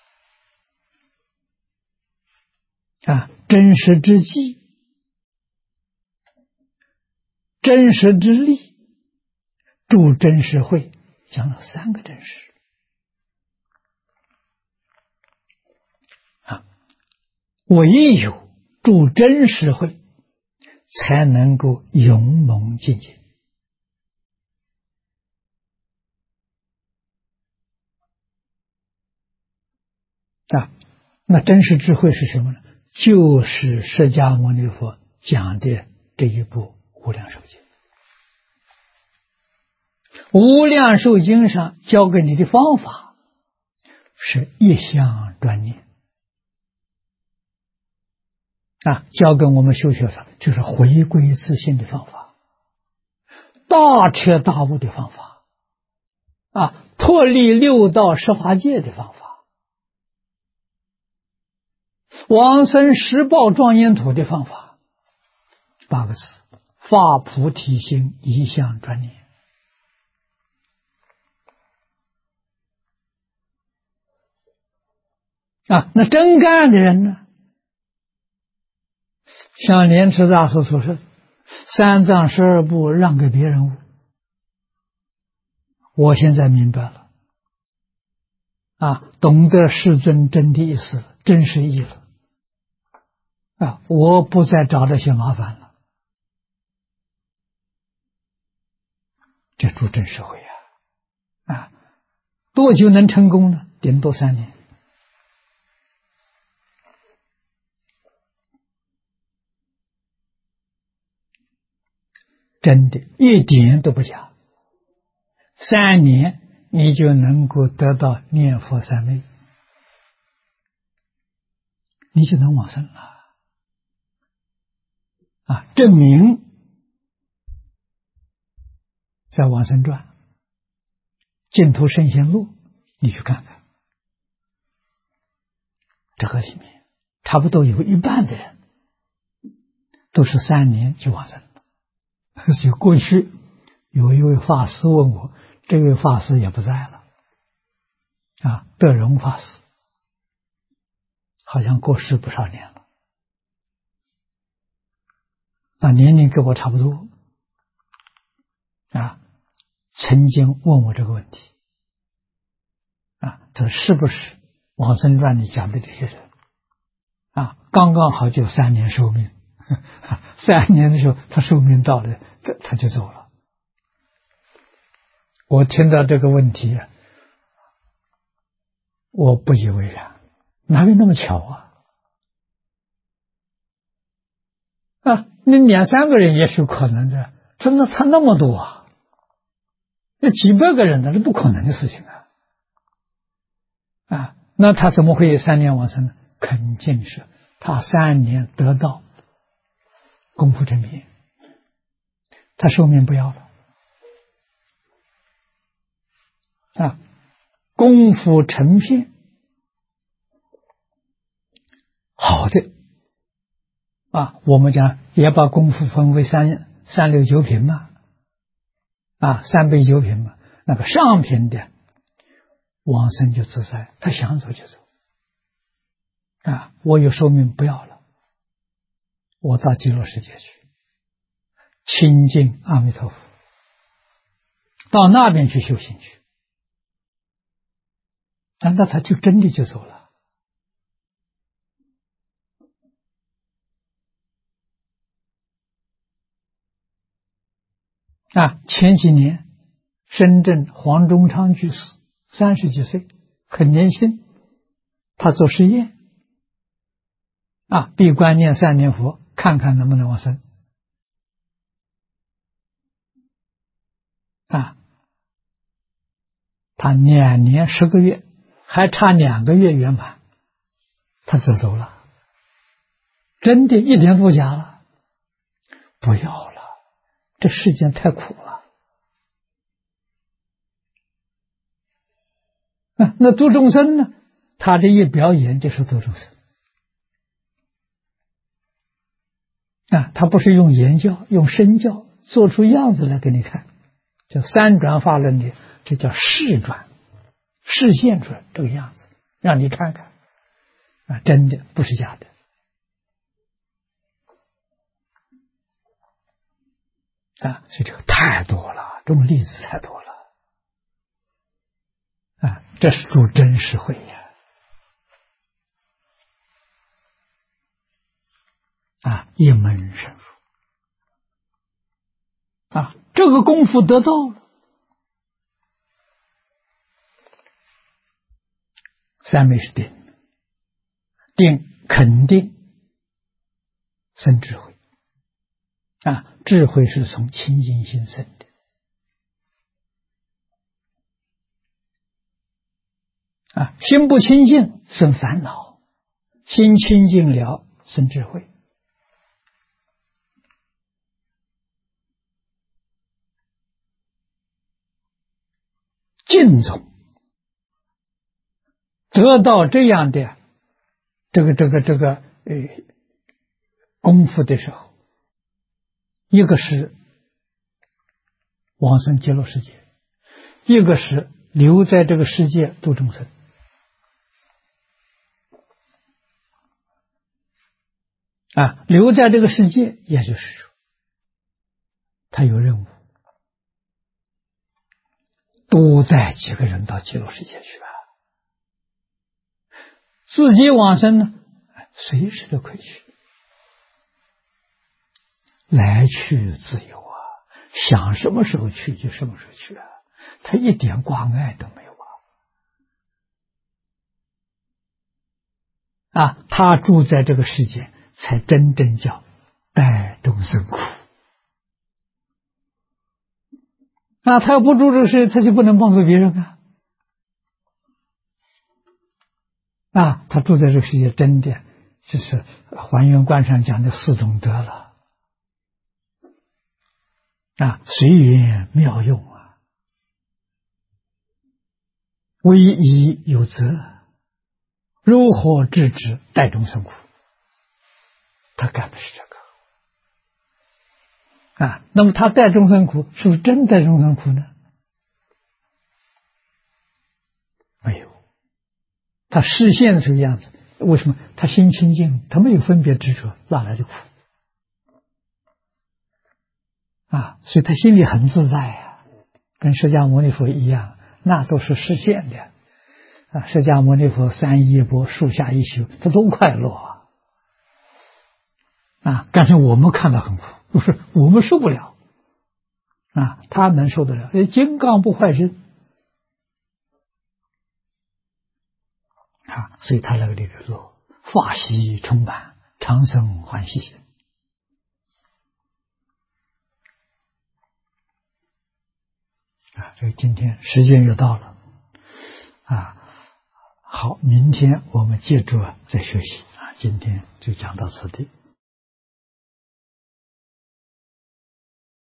啊，真实之际，真实之力，住真实慧，讲了3个真实啊。唯有住真实慧，才能够勇猛精进啊。那真实智慧是什么呢？就是释迦牟尼佛讲的这一部无量寿经。无量寿经上教给你的方法是一向专念啊，教给我们修学上就是回归自性的方法，大彻大悟的方法啊，脱离六道十法界的方法，往生十报庄严土的方法，8个字：发菩提心，一向专念啊。那真干的人呢，像莲池大师所说，3藏12部让给别人悟。我现在明白了啊，懂得世尊真的意思了，真实意了啊，我不再找这些麻烦了。这住真实慧啊，多久能成功呢？顶多3年。真的，一点都不假。3年你就能够得到念佛三昧，你就能往生了啊！证明在往生传、净土圣贤录，你去看看，这个里面差不多有一半的人都是3年就往生了。所以过去有一位法师问我，这位法师也不在了啊，德容法师好像过世不少年了啊，年龄跟我差不多啊，曾经问我这个问题啊，这是不是往生传里讲的这些人啊？刚刚好就3年寿命，3年的时候他寿命到了，他就走了。我听到这个问题，我不以为然，哪有那么巧啊？啊，那2、3个人也是有可能的，真的他那么多啊，那几百个人那是不可能的事情啊！那他怎么会3年往生呢？肯定是他3年得到功夫成片，他寿命不要了啊！功夫成片，好的啊，我们讲也把功夫分为三六九品嘛，啊，3杯9品嘛。那个上品的往生就自在，他想走就走我有寿命不要了，我到极乐世界去亲近阿弥陀佛，到那边去修行去，那他就真的就走了。前几年深圳黄忠昌居士30几岁，很年轻，他做实验闭关念3年佛，看看能不能往生他2年10个月，还差2个月圆满，他走了，真的一点不假了，不要了，这世间太苦了。那度众生呢？他这一表演就是度众生他不是用言教，用身教，做出样子来给你看，叫3转法轮里，这叫示转，示现出来这个样子，让你看看真的不是假的所以这个太多了，这种例子太多了这是助真实慧呀一门深入这个功夫得到了，三昧是定，定肯定生智慧智慧是从清净心生的心不清净生烦恼，心清净了生智慧净宗得到这样的这个功夫的时候，一个是往生极乐世界，一个是留在这个世界度众生留在这个世界，也就是说他有任务，多带几个人到极乐世界去自己往生呢，随时都可以去，来去自由想什么时候去就什么时候去他一点挂碍都没有他住在这个世界，才真正叫带众生苦他要不住这个世界，他就不能帮助别人他住在这个世界，真的就是还原观上讲的4种德了随缘妙用唯一有责，如何制止带众生苦，他干的是这个那么他带众生苦，是不是真带众生苦呢？没有，他示现的这个样子，为什么？他心清净，他没有分别执着，哪来的苦所以他心里很自在跟释迦牟尼佛一样，那都是实现的释迦牟尼佛3一钵，树下一宿，他多快乐但是我们看到很苦，不是我们受不了他能受得了，金刚不坏身所以他那个里头说法喜充满，长生欢喜心这个今天时间又到了好，明天我们接着再学习今天就讲到此地。